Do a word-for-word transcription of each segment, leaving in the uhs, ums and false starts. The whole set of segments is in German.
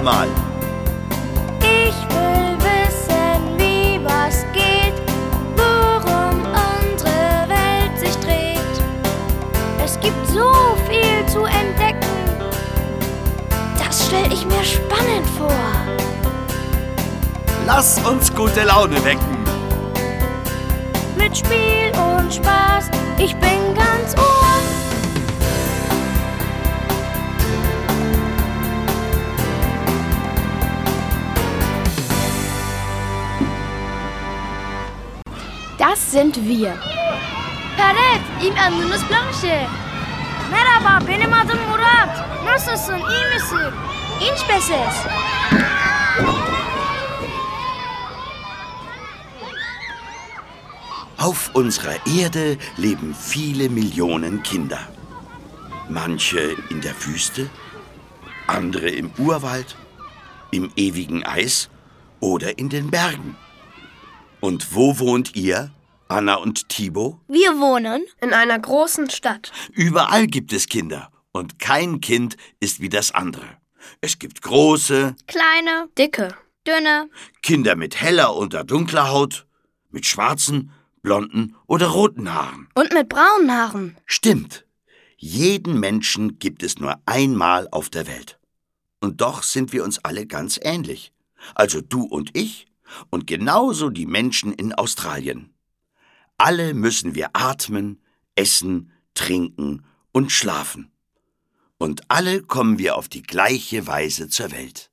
mal. Ich will wissen, wie was geht, worum unsere Welt sich dreht. Es gibt so viel zu entdecken, das stell ich mir spannend vor. Lass uns gute Laune wecken. Mit Spiel und Spaß, ich bin ganz Ohr. Das sind wir. Evet, ilk adınız Blanche. Merhaba, benim adım Murat. Nasılsın, iyi misin? İnç beses. Auf unserer Erde leben viele Millionen Kinder. Manche in der Wüste, andere im Urwald, im ewigen Eis oder in den Bergen. Und wo wohnt ihr, Anna und Thibaut? Wir wohnen In einer großen Stadt. Überall gibt es Kinder und kein Kind ist wie das andere. Es gibt große, kleine, Dicke. dünne, Kinder mit heller oder dunkler Haut, mit schwarzen, blonden oder roten Haaren. Und mit braunen Haaren. Stimmt. Jeden Menschen gibt es nur einmal auf der Welt. Und doch sind wir uns alle ganz ähnlich. Also du und ich und genauso die Menschen in Australien. Alle müssen wir atmen, essen, trinken und schlafen. Und alle kommen wir auf die gleiche Weise zur Welt.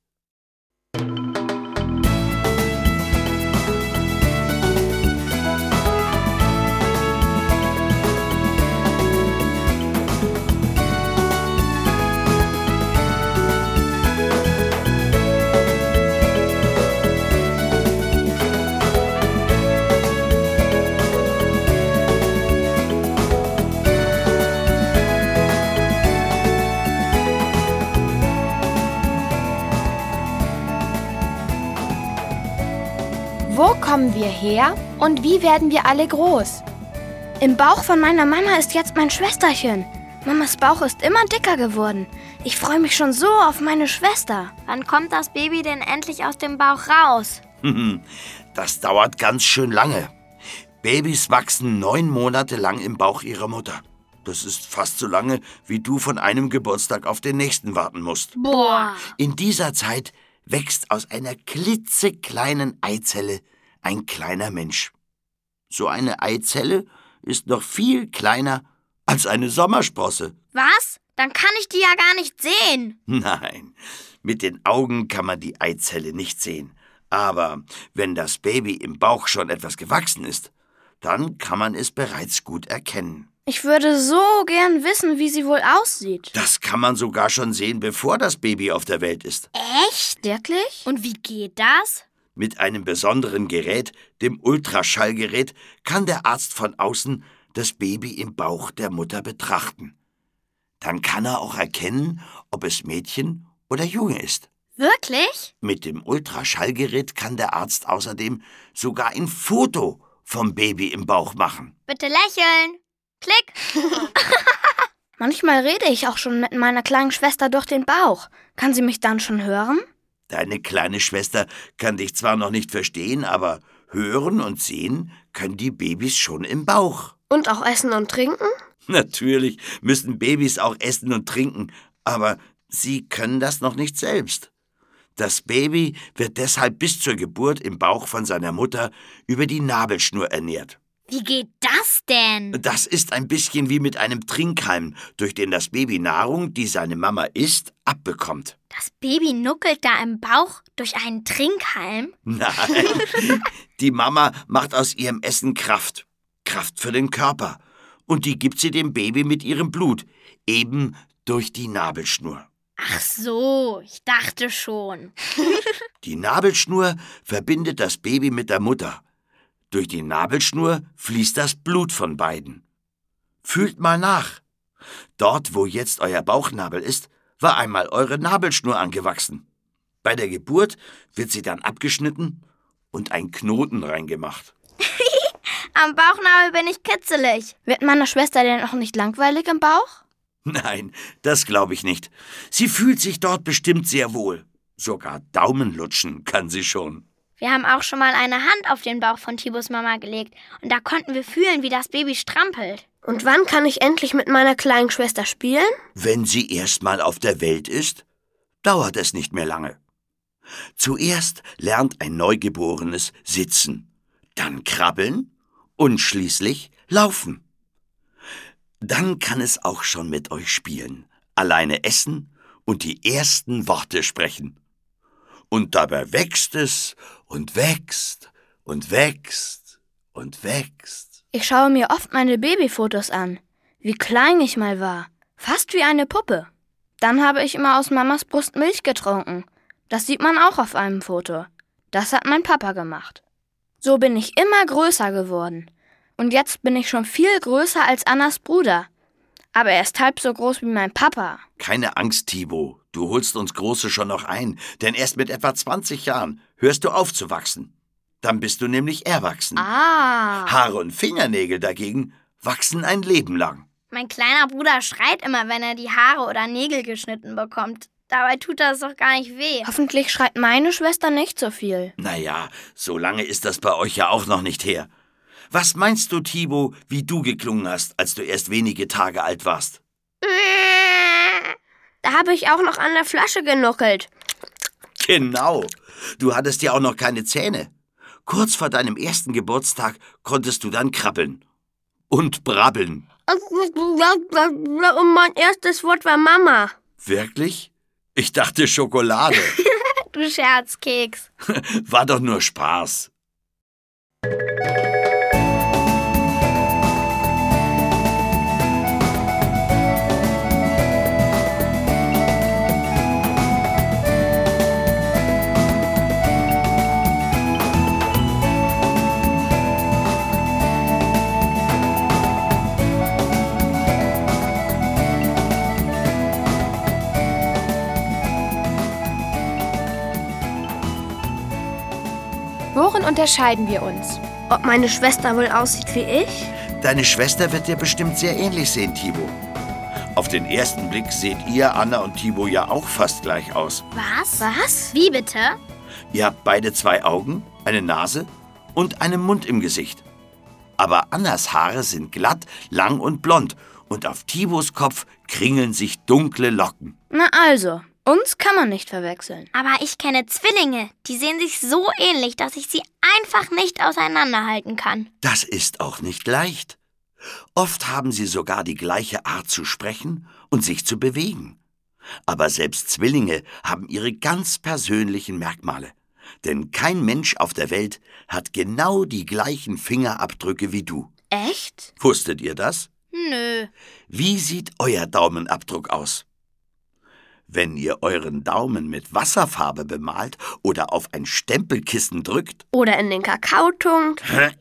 Wo kommen wir her und wie werden wir alle groß? Im Bauch von meiner Mama ist jetzt mein Schwesterchen. Mamas Bauch ist immer dicker geworden. Ich freue mich schon so auf meine Schwester. Wann kommt das Baby denn endlich aus dem Bauch raus? Das dauert ganz schön lange. Babys wachsen neun Monate lang im Bauch ihrer Mutter. Das ist fast so lange, wie du von einem Geburtstag auf den nächsten warten musst. Boah. In dieser Zeit wächst aus einer klitzekleinen Eizelle ein kleiner Mensch. So eine Eizelle ist noch viel kleiner als eine Sommersprosse. Was? Dann kann ich die ja gar nicht sehen. Nein, mit den Augen kann man die Eizelle nicht sehen. Aber wenn das Baby im Bauch schon etwas gewachsen ist, dann kann man es bereits gut erkennen. Ich würde so gern wissen, wie sie wohl aussieht. Das kann man sogar schon sehen, bevor das Baby auf der Welt ist. Echt? Wirklich? Und wie geht das? Mit einem besonderen Gerät, dem Ultraschallgerät, kann der Arzt von außen das Baby im Bauch der Mutter betrachten. Dann kann er auch erkennen, ob es Mädchen oder Junge ist. Wirklich? Mit dem Ultraschallgerät kann der Arzt außerdem sogar ein Foto vom Baby im Bauch machen. Bitte lächeln. Klick. Manchmal rede ich auch schon mit meiner kleinen Schwester durch den Bauch. Kann sie mich dann schon hören? Deine kleine Schwester kann dich zwar noch nicht verstehen, aber hören und sehen können die Babys schon im Bauch. Und auch essen und trinken? Natürlich müssen Babys auch essen und trinken, aber sie können das noch nicht selbst. Das Baby wird deshalb bis zur Geburt im Bauch von seiner Mutter über die Nabelschnur ernährt. Wie geht das denn? Das ist ein bisschen wie mit einem Trinkhalm, durch den das Baby Nahrung, die seine Mama isst, abbekommt. Das Baby nuckelt da im Bauch durch einen Trinkhalm? Nein, die Mama macht aus ihrem Essen Kraft. Kraft für den Körper. Und die gibt sie dem Baby mit ihrem Blut, eben durch die Nabelschnur. Ach so, ich dachte schon. Die Nabelschnur verbindet das Baby mit der Mutter. Durch die Nabelschnur fließt das Blut von beiden. Fühlt mal nach. Dort, wo jetzt euer Bauchnabel ist, war einmal eure Nabelschnur angewachsen. Bei der Geburt wird sie dann abgeschnitten und ein Knoten reingemacht. Am Bauchnabel bin ich kitzelig. Wird meiner Schwester denn auch nicht langweilig im Bauch? Nein, das glaube ich nicht. Sie fühlt sich dort bestimmt sehr wohl. Sogar Daumenlutschen kann sie schon. Wir haben auch schon mal eine Hand auf den Bauch von Tibos Mama gelegt und da konnten wir fühlen, wie das Baby strampelt. Und wann kann ich endlich mit meiner kleinen Schwester spielen? Wenn sie erst mal auf der Welt ist, dauert es nicht mehr lange. Zuerst lernt ein Neugeborenes sitzen, dann krabbeln und schließlich laufen. Dann kann es auch schon mit euch spielen, alleine essen und die ersten Worte sprechen. Und dabei wächst es und wächst und wächst und wächst. Ich schaue mir oft meine Babyfotos an, wie klein ich mal war, fast wie eine Puppe. Dann habe ich immer aus Mamas Brust Milch getrunken. Das sieht man auch auf einem Foto. Das hat mein Papa gemacht. So bin ich immer größer geworden. Und jetzt bin ich schon viel größer als Annas Bruder. Aber er ist halb so groß wie mein Papa. Keine Angst, Tibo. Du holst uns Große schon noch ein, denn erst mit etwa zwanzig Jahren hörst du auf zu wachsen. Dann bist du nämlich erwachsen. Ah. Haare und Fingernägel dagegen wachsen ein Leben lang. Mein kleiner Bruder schreit immer, wenn er die Haare oder Nägel geschnitten bekommt. Dabei tut das doch gar nicht weh. Hoffentlich schreit meine Schwester nicht so viel. Naja, so lange ist das bei euch ja auch noch nicht her. Was meinst du, Tibo, wie du geklungen hast, als du erst wenige Tage alt warst? Da habe ich auch noch an der Flasche genuckelt. Genau. Du hattest ja auch noch keine Zähne. Kurz vor deinem ersten Geburtstag konntest du dann krabbeln. Und brabbeln. Und mein erstes Wort war Mama. Wirklich? Ich dachte Schokolade. Du Scherzkeks. War doch nur Spaß. Worin unterscheiden wir uns? Ob meine Schwester wohl aussieht wie ich? Deine Schwester wird dir bestimmt sehr ähnlich sehen, Tibo. Auf den ersten Blick seht ihr, Anna und Tibo, ja auch fast gleich aus. Was? Was? Wie bitte? Ihr habt beide zwei Augen, eine Nase und einen Mund im Gesicht. Aber Annas Haare sind glatt, lang und blond und auf Tibos Kopf kringeln sich dunkle Locken. Na also, uns kann man nicht verwechseln. Aber ich kenne Zwillinge, die sehen sich so ähnlich, dass ich sie einfach nicht auseinanderhalten kann. Das ist auch nicht leicht. Oft haben sie sogar die gleiche Art zu sprechen und sich zu bewegen. Aber selbst Zwillinge haben ihre ganz persönlichen Merkmale. Denn kein Mensch auf der Welt hat genau die gleichen Fingerabdrücke wie du. Echt? Wusstet ihr das? Nö. Wie sieht euer Daumenabdruck aus? Wenn ihr euren Daumen mit Wasserfarbe bemalt oder auf ein Stempelkissen drückt Oder in den Kakao tunkt.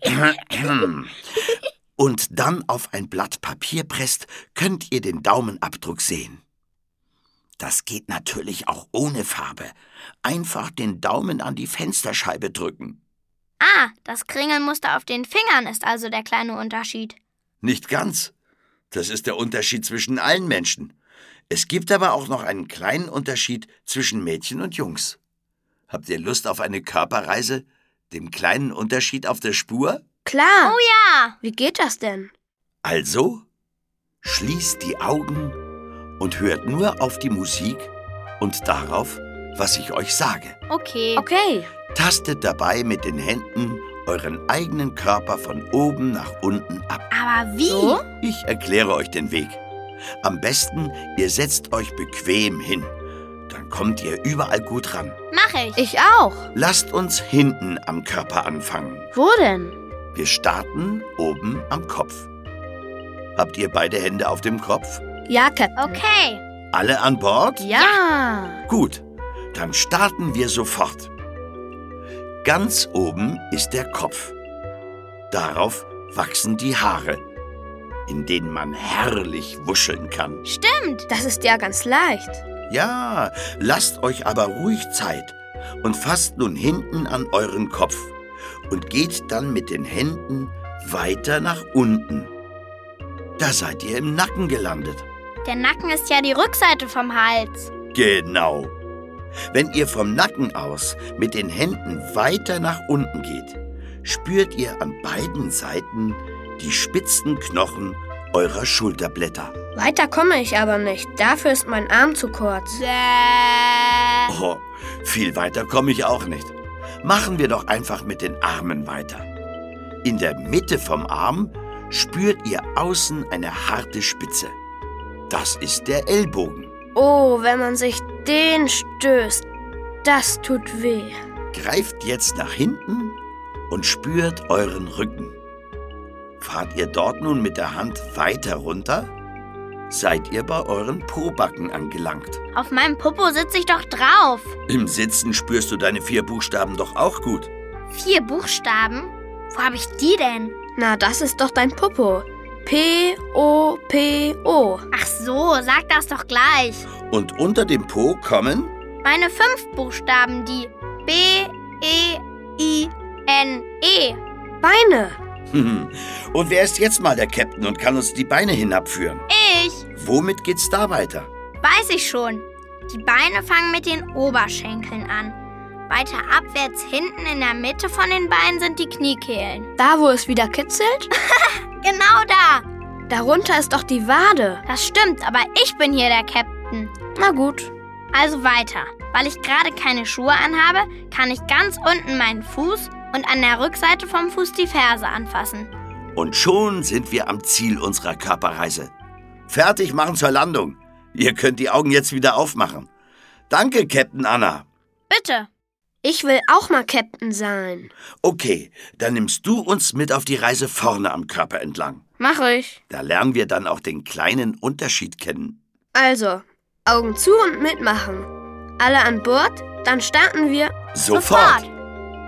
und dann auf ein Blatt Papier presst, könnt ihr den Daumenabdruck sehen. Das geht natürlich auch ohne Farbe. Einfach den Daumen an die Fensterscheibe drücken. Ah, das Kringelmuster auf den Fingern ist also der kleine Unterschied. Nicht ganz. Das ist der Unterschied zwischen allen Menschen. Es gibt aber auch noch einen kleinen Unterschied zwischen Mädchen und Jungs. Habt ihr Lust auf eine Körperreise? Dem kleinen Unterschied auf der Spur? Klar. Oh ja! Wie geht das denn? Also, schließt die Augen und hört nur auf die Musik und darauf, was ich euch sage. Okay. Okay. Tastet dabei mit den Händen euren eigenen Körper von oben nach unten ab. Aber wie? So? Ich erkläre euch den Weg. Am besten, ihr setzt euch bequem hin. Dann kommt ihr überall gut ran. Mach ich. Ich auch. Lasst uns hinten am Körper anfangen. Wo denn? Wir starten oben am Kopf. Habt ihr beide Hände auf dem Kopf? Ja, Captain. Okay. Alle an Bord? Ja. Gut, dann starten wir sofort. Ganz oben ist der Kopf. Darauf wachsen die Haare, in denen man herrlich wuscheln kann. Stimmt. Das ist ja ganz leicht. Ja, lasst euch aber ruhig Zeit und fasst nun hinten an euren Kopf und geht dann mit den Händen weiter nach unten. Da seid ihr im Nacken gelandet. Der Nacken ist ja die Rückseite vom Hals. Genau. Wenn ihr vom Nacken aus mit den Händen weiter nach unten geht, spürt ihr an beiden Seiten die spitzen Knochen eurer Schulterblätter. Weiter komme ich aber nicht. Dafür ist mein Arm zu kurz. Oh, viel weiter komme ich auch nicht. Machen wir doch einfach mit den Armen weiter. In der Mitte vom Arm spürt ihr außen eine harte Spitze. Das ist der Ellbogen. Oh, wenn man sich den stößt, das tut weh. Greift jetzt nach hinten und spürt euren Rücken. Fahrt ihr dort nun mit der Hand weiter runter, seid ihr bei euren Pobacken angelangt. Auf meinem Popo sitze ich doch drauf. Im Sitzen spürst du deine vier Buchstaben doch auch gut. Vier Buchstaben? Wo habe ich die denn? Na, das ist doch dein Popo. P O P O. Ach so, sag das doch gleich. Und unter dem Po kommen? Meine fünf Buchstaben, die B E I N E. Beine. Und wer ist jetzt mal der Captain und kann uns die Beine hinabführen? Ich. Womit geht's da weiter? Weiß ich schon. Die Beine fangen mit den Oberschenkeln an. Weiter abwärts hinten in der Mitte von den Beinen sind die Kniekehlen. Da, wo es wieder kitzelt? Genau da. Darunter ist doch die Wade. Das stimmt, aber ich bin hier der Captain. Na gut. Also weiter. Weil ich gerade keine Schuhe anhabe, kann ich ganz unten meinen Fuß und an der Rückseite vom Fuß die Ferse anfassen. Und schon sind wir am Ziel unserer Körperreise. Fertig machen zur Landung. Ihr könnt die Augen jetzt wieder aufmachen. Danke, Captain Anna. Bitte. Ich will auch mal Captain sein. Okay, dann nimmst du uns mit auf die Reise vorne am Körper entlang. Mach ich. Da lernen wir dann auch den kleinen Unterschied kennen. Also, Augen zu und mitmachen. Alle an Bord, dann starten wir. Sofort. Sofort.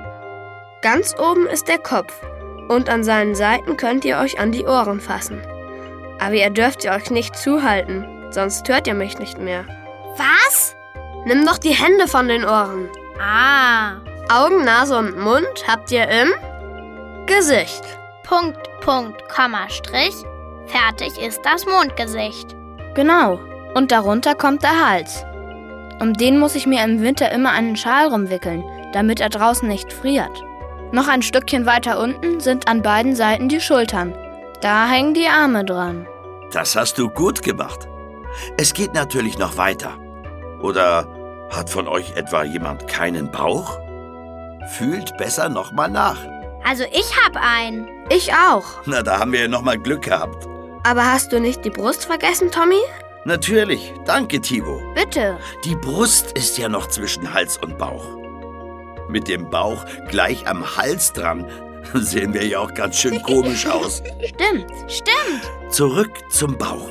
Ganz oben ist der Kopf und an seinen Seiten könnt ihr euch an die Ohren fassen. Aber ihr dürft ihr euch nicht zuhalten, sonst hört ihr mich nicht mehr. Was? Nimm doch die Hände von den Ohren. Ah. Augen, Nase und Mund habt ihr im Gesicht. Punkt, Punkt, Komma, Strich. Fertig ist das Mondgesicht. Genau. Und darunter kommt der Hals. Um den muss ich mir im Winter immer einen Schal rumwickeln, damit er draußen nicht friert. Noch ein Stückchen weiter unten sind an beiden Seiten die Schultern. Da hängen die Arme dran. Das hast du gut gemacht. Es geht natürlich noch weiter. Oder hat von euch etwa jemand keinen Bauch? Fühlt besser noch mal nach. Also ich hab einen. Ich auch. Na, da haben wir ja noch mal Glück gehabt. Aber hast du nicht die Brust vergessen, Tommy? Natürlich. Danke, Thibaut. Bitte. Die Brust ist ja noch zwischen Hals und Bauch. Mit dem Bauch gleich am Hals dran sehen wir ja auch ganz schön komisch aus. Stimmt. Stimmt. Zurück zum Bauch.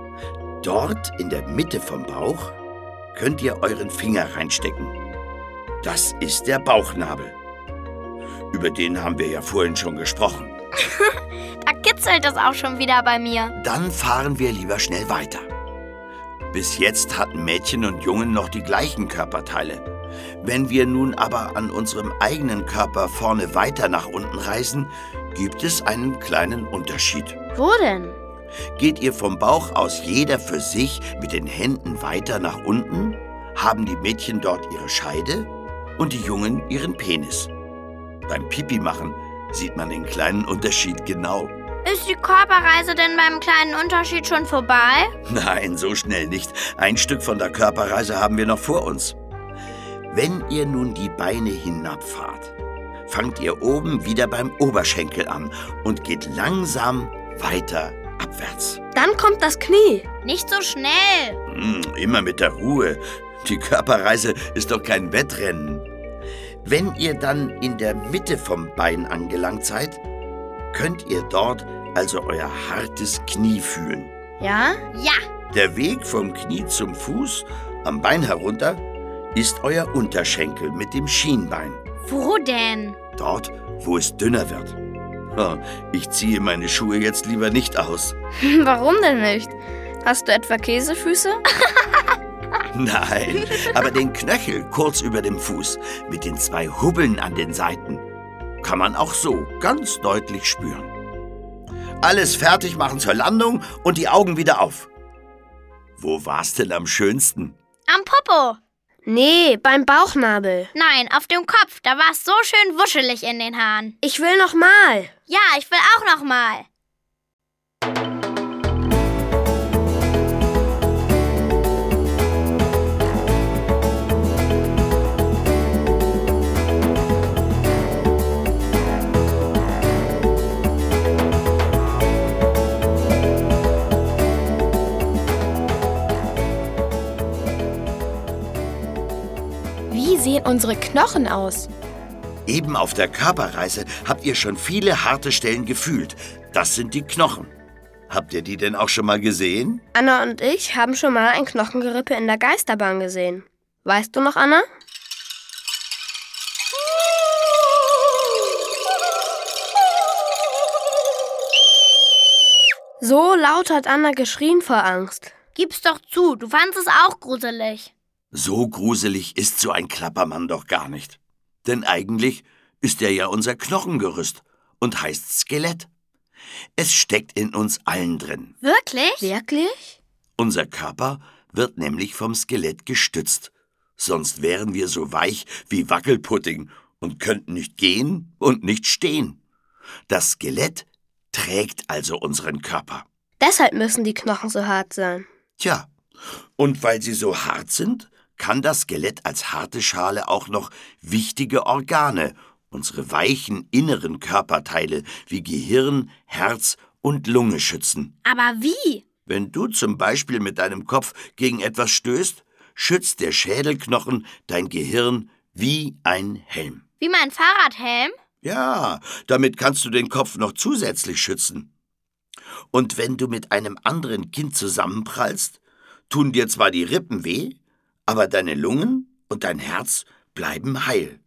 Dort in der Mitte vom Bauch könnt ihr euren Finger reinstecken. Das ist der Bauchnabel. Über den haben wir ja vorhin schon gesprochen. Da kitzelt es auch schon wieder bei mir. Dann fahren wir lieber schnell weiter. Bis jetzt hatten Mädchen und Jungen noch die gleichen Körperteile. Wenn wir nun aber an unserem eigenen Körper vorne weiter nach unten reisen, gibt es einen kleinen Unterschied. Wo denn? Geht ihr vom Bauch aus jeder für sich mit den Händen weiter nach unten, haben die Mädchen dort ihre Scheide und die Jungen ihren Penis. Beim Pipi machen sieht man den kleinen Unterschied genau. Ist die Körperreise denn beim kleinen Unterschied schon vorbei? Nein, so schnell nicht. Ein Stück von der Körperreise haben wir noch vor uns. Wenn ihr nun die Beine hinabfahrt, fangt ihr oben wieder beim Oberschenkel an und geht langsam weiter abwärts. Dann kommt das Knie. Nicht so schnell. Hm, immer mit der Ruhe. Die Körperreise ist doch kein Wettrennen. Wenn ihr dann in der Mitte vom Bein angelangt seid, könnt ihr dort also euer hartes Knie fühlen. Ja? Ja. Der Weg vom Knie zum Fuß, am Bein herunter, ist euer Unterschenkel mit dem Schienbein. Wo denn? Dort, wo es dünner wird. Ich ziehe meine Schuhe jetzt lieber nicht aus. Warum denn nicht? Hast du etwa Käsefüße? Nein, aber den Knöchel kurz über dem Fuß mit den zwei Hubbeln an den Seiten kann man auch so ganz deutlich spüren. Alles fertig machen zur Landung und die Augen wieder auf. Wo war's denn am schönsten? Am Popo. Nee, beim Bauchnabel. Nein, auf dem Kopf. Da war es so schön wuschelig in den Haaren. Ich will noch mal. Ja, ich will auch noch mal. Wie sehen unsere Knochen aus? Eben auf der Körperreise habt ihr schon viele harte Stellen gefühlt. Das sind die Knochen. Habt ihr die denn auch schon mal gesehen? Anna und ich haben schon mal ein Knochengerippe in der Geisterbahn gesehen. Weißt du noch, Anna? So laut hat Anna geschrien vor Angst. Gib's doch zu, du fandst es auch gruselig. So gruselig ist so ein Klappermann doch gar nicht. Denn eigentlich ist er ja unser Knochengerüst und heißt Skelett. Es steckt in uns allen drin. Wirklich? Wirklich? Unser Körper wird nämlich vom Skelett gestützt. Sonst wären wir so weich wie Wackelpudding und könnten nicht gehen und nicht stehen. Das Skelett trägt also unseren Körper. Deshalb müssen die Knochen so hart sein. Tja, und weil sie so hart sind, kann das Skelett als harte Schale auch noch wichtige Organe, unsere weichen inneren Körperteile wie Gehirn, Herz und Lunge schützen. Aber wie? Wenn du zum Beispiel mit deinem Kopf gegen etwas stößt, schützt der Schädelknochen dein Gehirn wie ein Helm. Wie mein Fahrradhelm? Ja, damit kannst du den Kopf noch zusätzlich schützen. Und wenn du mit einem anderen Kind zusammenprallst, tun dir zwar die Rippen weh, aber deine Lungen und dein Herz bleiben heil.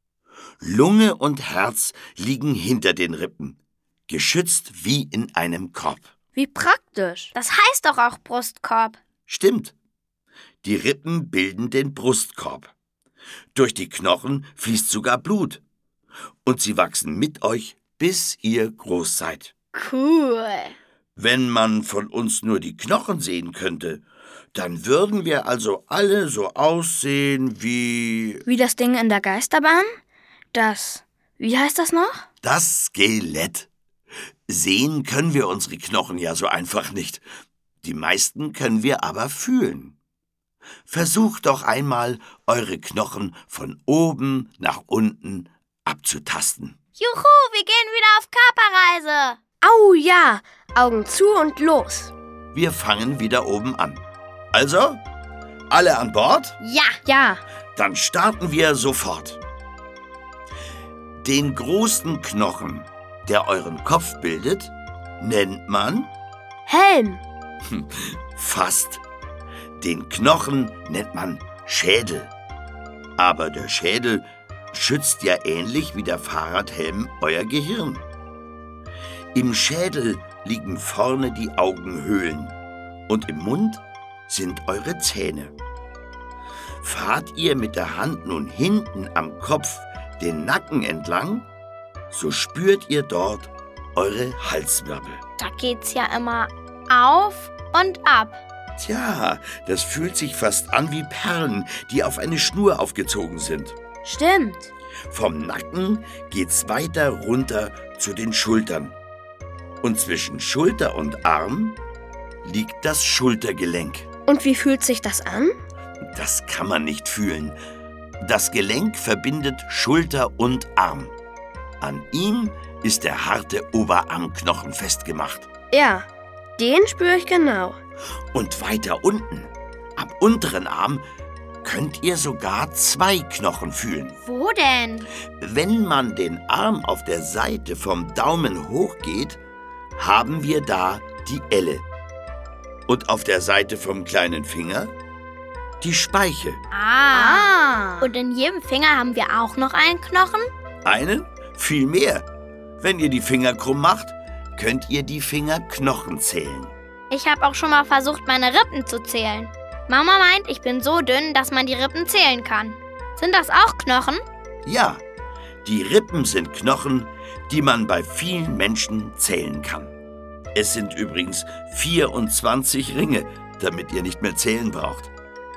Lunge und Herz liegen hinter den Rippen, geschützt wie in einem Korb. Wie praktisch. Das heißt doch auch Brustkorb. Stimmt. Die Rippen bilden den Brustkorb. Durch die Knochen fließt sogar Blut. Und sie wachsen mit euch, bis ihr groß seid. Cool. Wenn man von uns nur die Knochen sehen könnte, dann würden wir also alle so aussehen wie... Wie das Ding in der Geisterbahn? Das... Wie heißt das noch? Das Skelett. Sehen können wir unsere Knochen ja so einfach nicht. Die meisten können wir aber fühlen. Versucht doch einmal, eure Knochen von oben nach unten abzutasten. Juhu, wir gehen wieder auf Körperreise. Au ja, Augen zu und los. Wir fangen wieder oben an. Also, alle an Bord? Ja. Ja. Dann starten wir sofort. Den großen Knochen, der euren Kopf bildet, nennt man... Helm. Fast. Den Knochen nennt man Schädel. Aber der Schädel schützt ja ähnlich wie der Fahrradhelm euer Gehirn. Im Schädel liegen vorne die Augenhöhlen und im Mund sind eure Zähne. Fahrt ihr mit der Hand nun hinten am Kopf den Nacken entlang, so spürt ihr dort eure Halswirbel. Da geht's ja immer auf und ab. Tja, das fühlt sich fast an wie Perlen, die auf eine Schnur aufgezogen sind. Stimmt. Vom Nacken geht's weiter runter zu den Schultern. Und zwischen Schulter und Arm liegt das Schultergelenk. Und wie fühlt sich das an? Das kann man nicht fühlen. Das Gelenk verbindet Schulter und Arm. An ihm ist der harte Oberarmknochen festgemacht. Ja, den spüre ich genau. Und weiter unten, am unteren Arm, könnt ihr sogar zwei Knochen fühlen. Wo denn? Wenn man den Arm auf der Seite vom Daumen hochgeht, haben wir da die Elle. Und auf der Seite vom kleinen Finger die Speiche. Ah. Und in jedem Finger haben wir auch noch einen Knochen? Einen? Viel mehr. Wenn ihr die Finger krumm macht, könnt ihr die Fingerknochen zählen. Ich habe auch schon mal versucht, meine Rippen zu zählen. Mama meint, ich bin so dünn, dass man die Rippen zählen kann. Sind das auch Knochen? Ja, die Rippen sind Knochen, die man bei vielen Menschen zählen kann. Es sind übrigens vierundzwanzig Ringe, damit ihr nicht mehr zählen braucht.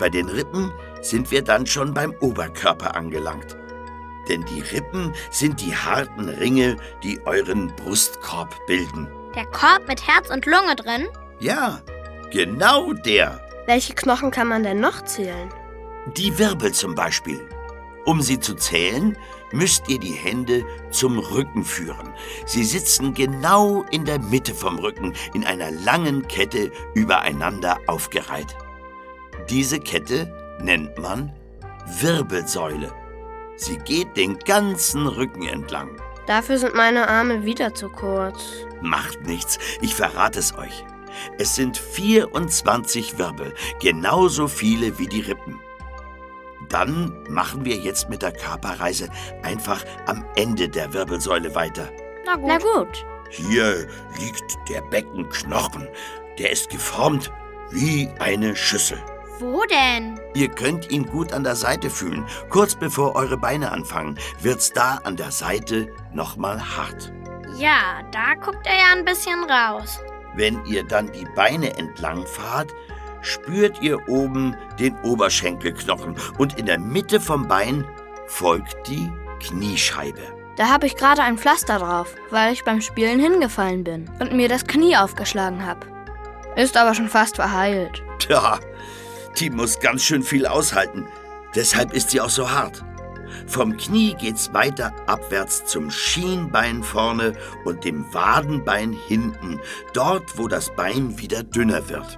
Bei den Rippen sind wir dann schon beim Oberkörper angelangt. Denn die Rippen sind die harten Ringe, die euren Brustkorb bilden. Der Korb mit Herz und Lunge drin? Ja, genau der. Welche Knochen kann man denn noch zählen? Die Wirbel zum Beispiel. Um sie zu zählen, müsst ihr die Hände zum Rücken führen. Sie sitzen genau in der Mitte vom Rücken, in einer langen Kette übereinander aufgereiht. Diese Kette nennt man Wirbelsäule. Sie geht den ganzen Rücken entlang. Dafür sind meine Arme wieder zu kurz. Macht nichts, ich verrate es euch. Es sind vierundzwanzig Wirbel, genauso viele wie die Rippen. Dann machen wir jetzt mit der Körperreise einfach am Ende der Wirbelsäule weiter. Na gut. Na gut. Hier liegt der Beckenknochen. Der ist geformt wie eine Schüssel. Wo denn? Ihr könnt ihn gut an der Seite fühlen. Kurz bevor eure Beine anfangen, wird's da an der Seite nochmal hart. Ja, da guckt er ja ein bisschen raus. Wenn ihr dann die Beine entlang fahrt, spürt ihr oben den Oberschenkelknochen und in der Mitte vom Bein folgt die Kniescheibe. Da habe ich gerade ein Pflaster drauf, weil ich beim Spielen hingefallen bin und mir das Knie aufgeschlagen habe. Ist aber schon fast verheilt. Tja, die muss ganz schön viel aushalten. Deshalb ist sie auch so hart. Vom Knie geht's weiter abwärts zum Schienbein vorne und dem Wadenbein hinten, dort, wo das Bein wieder dünner wird.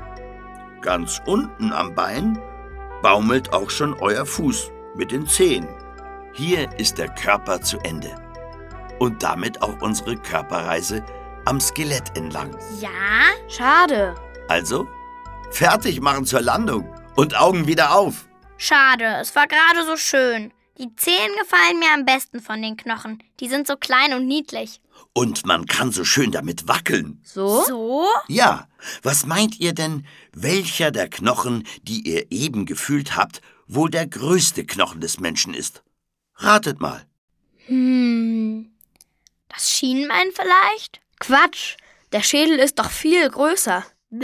Ganz unten am Bein baumelt auch schon euer Fuß mit den Zehen. Hier ist der Körper zu Ende. Und damit auch unsere Körperreise am Skelett entlang. Ja? Schade. Also, fertig machen zur Landung und Augen wieder auf. Schade, es war gerade so schön. Die Zehen gefallen mir am besten von den Knochen. Die sind so klein und niedlich. Und man kann so schön damit wackeln. So? So? Ja, was meint ihr denn, welcher der Knochen, die ihr eben gefühlt habt, wohl der größte Knochen des Menschen ist? Ratet mal. Hm. Das Schienbein vielleicht? Quatsch. Der Schädel ist doch viel größer. Bäh.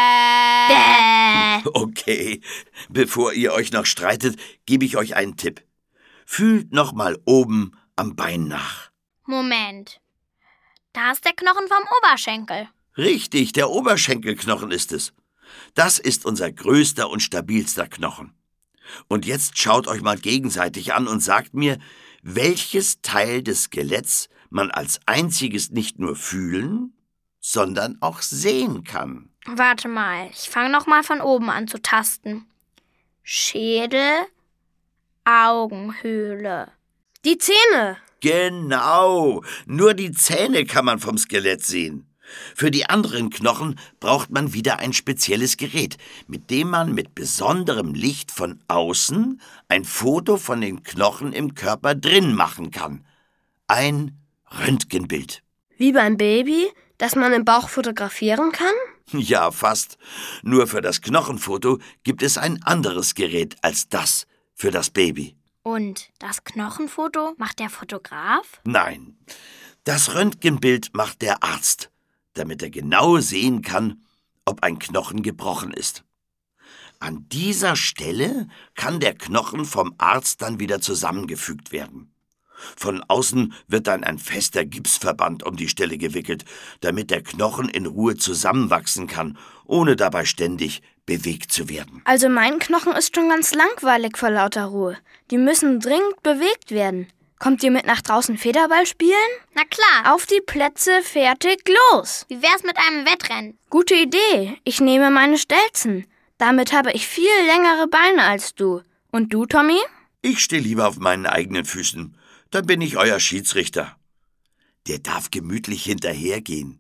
Bäh. Okay, bevor ihr euch noch streitet, gebe ich euch einen Tipp. Fühlt noch mal oben am Bein nach. Moment. Da ist der Knochen vom Oberschenkel. Richtig, der Oberschenkelknochen ist es. Das ist unser größter und stabilster Knochen. Und jetzt schaut euch mal gegenseitig an und sagt mir, welches Teil des Skeletts man als einziges nicht nur fühlen, sondern auch sehen kann. Warte mal, ich fange noch mal von oben an zu tasten. Schädel, Augenhöhle. Die Zähne. Genau, nur die Zähne kann man vom Skelett sehen. Für die anderen Knochen braucht man wieder ein spezielles Gerät, mit dem man mit besonderem Licht von außen ein Foto von den Knochen im Körper drin machen kann. Ein Röntgenbild. Wie beim Baby, das man im Bauch fotografieren kann? Ja, fast. Nur für das Knochenfoto gibt es ein anderes Gerät als das für das Baby. Und das Knochenfoto macht der Fotograf? Nein, das Röntgenbild macht der Arzt, damit er genau sehen kann, ob ein Knochen gebrochen ist. An dieser Stelle kann der Knochen vom Arzt dann wieder zusammengefügt werden. Von außen wird dann ein fester Gipsverband um die Stelle gewickelt, damit der Knochen in Ruhe zusammenwachsen kann, ohne dabei ständig bewegt zu werden. Also mein Knochen ist schon ganz langweilig vor lauter Ruhe. Die müssen dringend bewegt werden. Kommt ihr mit nach draußen Federball spielen? Na klar. Auf die Plätze, fertig, los! Wie wär's mit einem Wettrennen? Gute Idee. Ich nehme meine Stelzen. Damit habe ich viel längere Beine als du. Und du, Tommy? Ich stehe lieber auf meinen eigenen Füßen. Dann bin ich euer Schiedsrichter. Der darf gemütlich hinterhergehen.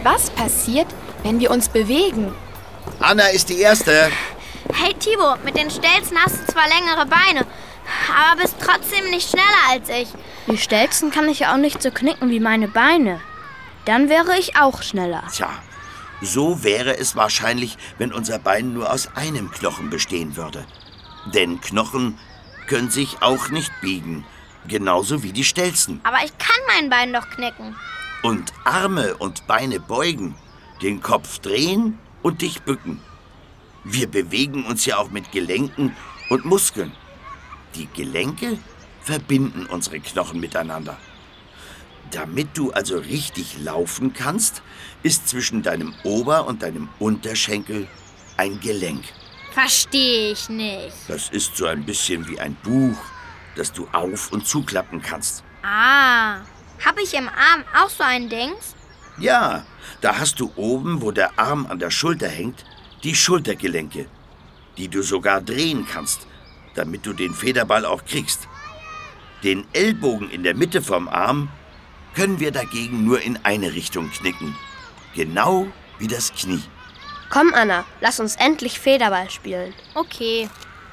Was passiert, wenn wir uns bewegen? Anna ist die Erste. Hey Tibo, mit den Stelzen hast du zwar längere Beine, aber bist trotzdem nicht schneller als ich. Die Stelzen kann ich ja auch nicht so knicken wie meine Beine. Dann wäre ich auch schneller. Tja, so wäre es wahrscheinlich, wenn unser Bein nur aus einem Knochen bestehen würde. Denn Knochen können sich auch nicht biegen, genauso wie die Stelzen. Aber ich kann mein Bein doch knicken. Und Arme und Beine beugen, den Kopf drehen und dich bücken. Wir bewegen uns ja auch mit Gelenken und Muskeln. Die Gelenke verbinden unsere Knochen miteinander. Damit du also richtig laufen kannst, ist zwischen deinem Ober- und deinem Unterschenkel ein Gelenk. Verstehe ich nicht. Das ist so ein bisschen wie ein Buch, das du auf- und zuklappen kannst. Ah, habe ich im Arm auch so ein Dings? Ja, da hast du oben, wo der Arm an der Schulter hängt, die Schultergelenke, die du sogar drehen kannst, damit du den Federball auch kriegst. Den Ellbogen in der Mitte vom Arm können wir dagegen nur in eine Richtung knicken. Genau wie das Knie. Komm, Anna, lass uns endlich Federball spielen. Okay.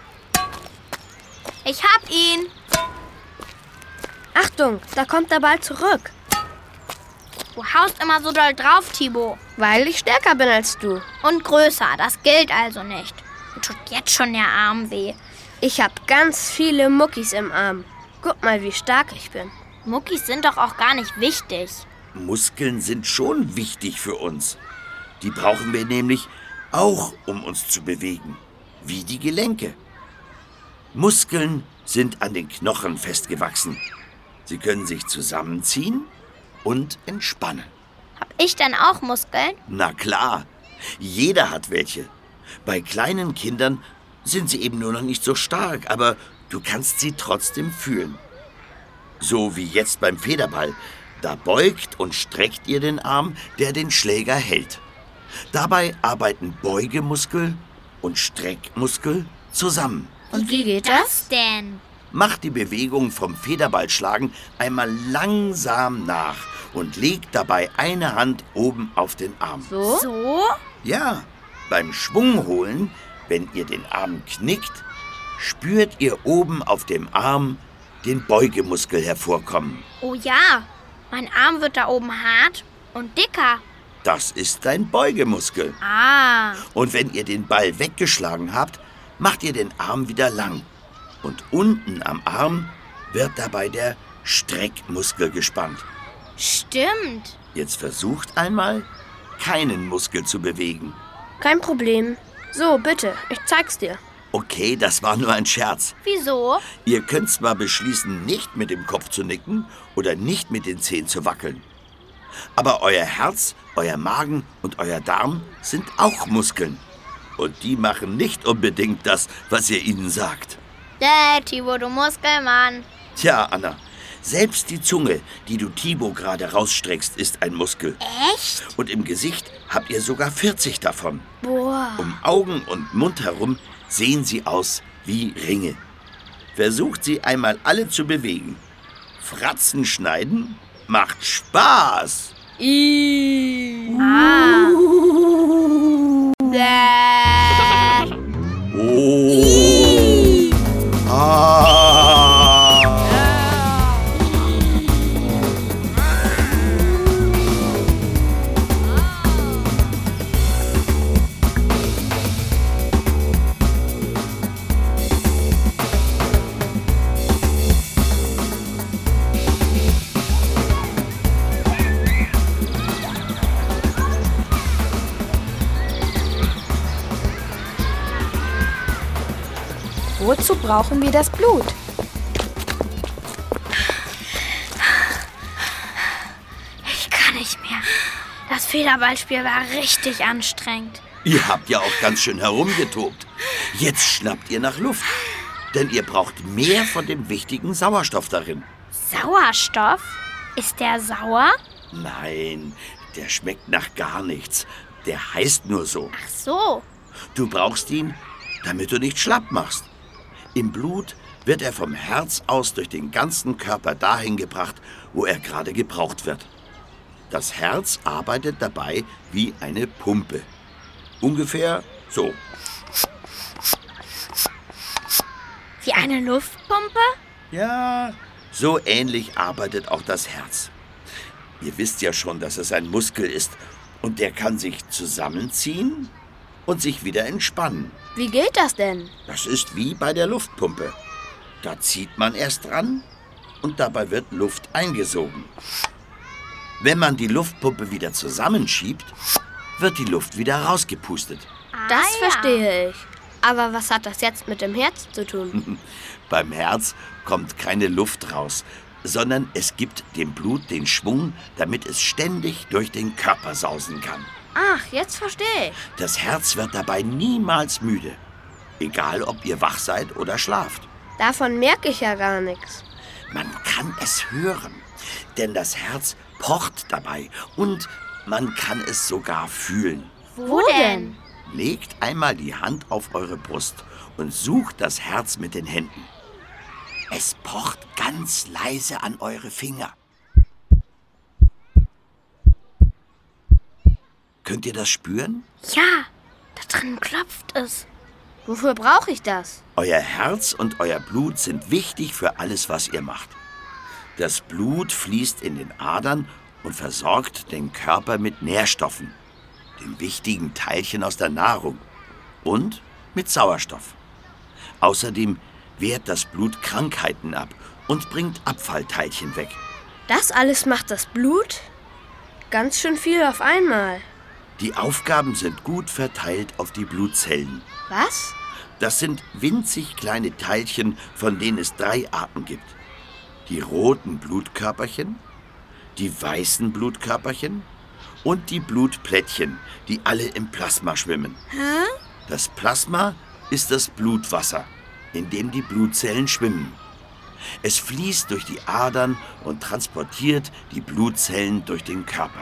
Ich hab ihn. Achtung, da kommt der Ball zurück. Du haust immer so doll drauf, Tibo. Weil ich stärker bin als du. Und größer, das gilt also nicht. Mir tut jetzt schon der Arm weh. Ich habe ganz viele Muckis im Arm. Guck mal, wie stark ich bin. Muckis sind doch auch gar nicht wichtig. Muskeln sind schon wichtig für uns. Die brauchen wir nämlich auch, um uns zu bewegen, wie die Gelenke. Muskeln sind an den Knochen festgewachsen. Sie können sich zusammenziehen und entspannen. Hab ich denn auch Muskeln? Na klar, jeder hat welche. Bei kleinen Kindern sind sie eben nur noch nicht so stark, aber du kannst sie trotzdem fühlen. So wie jetzt beim Federball. Da beugt und streckt ihr den Arm, der den Schläger hält. Dabei arbeiten Beugemuskel und Streckmuskel zusammen. Und wie geht Das denn? Macht die Bewegung vom Federballschlagen einmal langsam nach und legt dabei eine Hand oben auf den Arm. So? So? Ja, beim Schwung holen, wenn ihr den Arm knickt, spürt ihr oben auf dem Arm den Beugemuskel hervorkommen. Oh ja, mein Arm wird da oben hart und dicker. Das ist dein Beugemuskel. Ah, Und wenn ihr den Ball weggeschlagen habt, macht ihr den Arm wieder lang. Und unten am Arm wird dabei der Streckmuskel gespannt. stimmt. Jetzt versucht einmal, keinen Muskel zu bewegen. Kein Problem. So, bitte, ich zeig's dir. Okay, das war nur ein Scherz. Wieso? Ihr könnt zwar beschließen, nicht mit dem Kopf zu nicken oder nicht mit den Zehen zu wackeln. Aber euer Herz, euer Magen und euer Darm sind auch Muskeln. Und die machen nicht unbedingt das, was ihr ihnen sagt. Däh, Tibo, du Muskelmann. Tja, Anna, selbst die Zunge, die du Tibo gerade rausstreckst, ist ein Muskel. Echt? Und im Gesicht habt ihr sogar vierzig davon. Boah. Um Augen und Mund herum sehen sie aus wie Ringe. Versucht sie einmal alle zu bewegen. Fratzen schneiden macht Spaß. Ah. Däh. Oh. Ah. Wozu brauchen wir das Blut? Ich kann nicht mehr. Das Federballspiel war richtig anstrengend. Ihr habt ja auch ganz schön herumgetobt. Jetzt schnappt ihr nach Luft. Denn ihr braucht mehr von dem wichtigen Sauerstoff darin. Sauerstoff? Ist der sauer? Nein, der schmeckt nach gar nichts. Der heißt nur so. Ach so. Du brauchst ihn, damit du nicht schlapp machst. Im Blut wird er vom Herz aus durch den ganzen Körper dahin gebracht, wo er gerade gebraucht wird. Das Herz arbeitet dabei wie eine Pumpe. Ungefähr so. Wie eine Luftpumpe? Ja, so ähnlich arbeitet auch das Herz. Ihr wisst ja schon, dass es ein Muskel ist und der kann sich zusammenziehen und sich wieder entspannen. Wie geht das denn? Das ist wie bei der Luftpumpe. Da zieht man erst dran und dabei wird Luft eingesogen. Wenn man die Luftpumpe wieder zusammenschiebt, wird die Luft wieder rausgepustet. Das verstehe ich. Aber was hat das jetzt mit dem Herz zu tun? Beim Herz kommt keine Luft raus, sondern es gibt dem Blut den Schwung, damit es ständig durch den Körper sausen kann. Ach, jetzt verstehe ich. Das Herz wird dabei niemals müde, egal ob ihr wach seid oder schlaft. Davon merke ich ja gar nichts. Man kann es hören, denn das Herz pocht dabei und man kann es sogar fühlen. Wo denn? Legt einmal die Hand auf eure Brust und sucht das Herz mit den Händen. Es pocht ganz leise an eure Finger. Könnt ihr das spüren? Ja, da drin klopft es. Wofür brauche ich das? Euer Herz und euer Blut sind wichtig für alles, was ihr macht. Das Blut fließt in den Adern und versorgt den Körper mit Nährstoffen, den wichtigen Teilchen aus der Nahrung und mit Sauerstoff. Außerdem wehrt das Blut Krankheiten ab und bringt Abfallteilchen weg. Das alles macht das Blut? Ganz schön viel auf einmal. Die Aufgaben sind gut verteilt auf die Blutzellen. Was? Das sind winzig kleine Teilchen, von denen es drei Arten gibt. Die roten Blutkörperchen, die weißen Blutkörperchen und die Blutplättchen, die alle im Plasma schwimmen. Hä? Das Plasma ist das Blutwasser, in dem die Blutzellen schwimmen. Es fließt durch die Adern und transportiert die Blutzellen durch den Körper.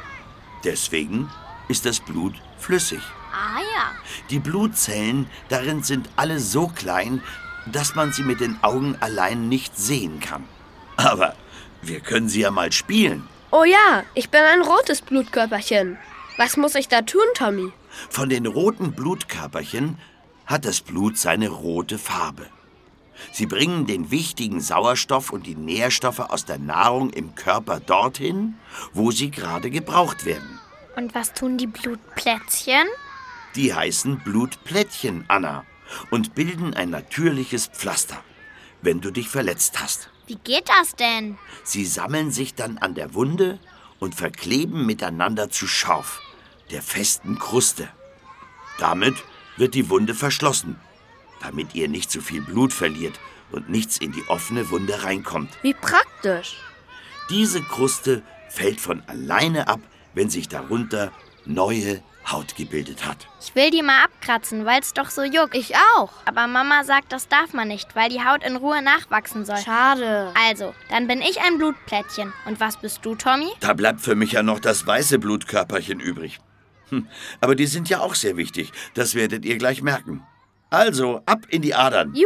Deswegen ist das Blut flüssig. Ah ja. Die Blutzellen darin sind alle so klein, dass man sie mit den Augen allein nicht sehen kann. Aber wir können sie ja mal spielen. Oh ja, ich bin ein rotes Blutkörperchen. Was muss ich da tun, Tommy? Von den roten Blutkörperchen hat das Blut seine rote Farbe. Sie bringen den wichtigen Sauerstoff und die Nährstoffe aus der Nahrung im Körper dorthin, wo sie gerade gebraucht werden. Und was tun die Blutplättchen? Die heißen Blutplättchen, Anna, und bilden ein natürliches Pflaster, wenn du dich verletzt hast. Wie geht das denn? Sie sammeln sich dann an der Wunde und verkleben miteinander zu Schorf, der festen Kruste. Damit wird die Wunde verschlossen, damit ihr nicht zu viel Blut verliert und nichts in die offene Wunde reinkommt. Wie praktisch. Diese Kruste fällt von alleine ab, wenn sich darunter neue Haut gebildet hat. Ich will die mal abkratzen, weil es doch so juckt. Ich auch. Aber Mama sagt, das darf man nicht, weil die Haut in Ruhe nachwachsen soll. Schade. Also, dann bin ich ein Blutplättchen. Und was bist du, Tommy? Da bleibt für mich ja noch das weiße Blutkörperchen übrig. Hm, aber die sind ja auch sehr wichtig. Das werdet ihr gleich merken. Also, ab in die Adern.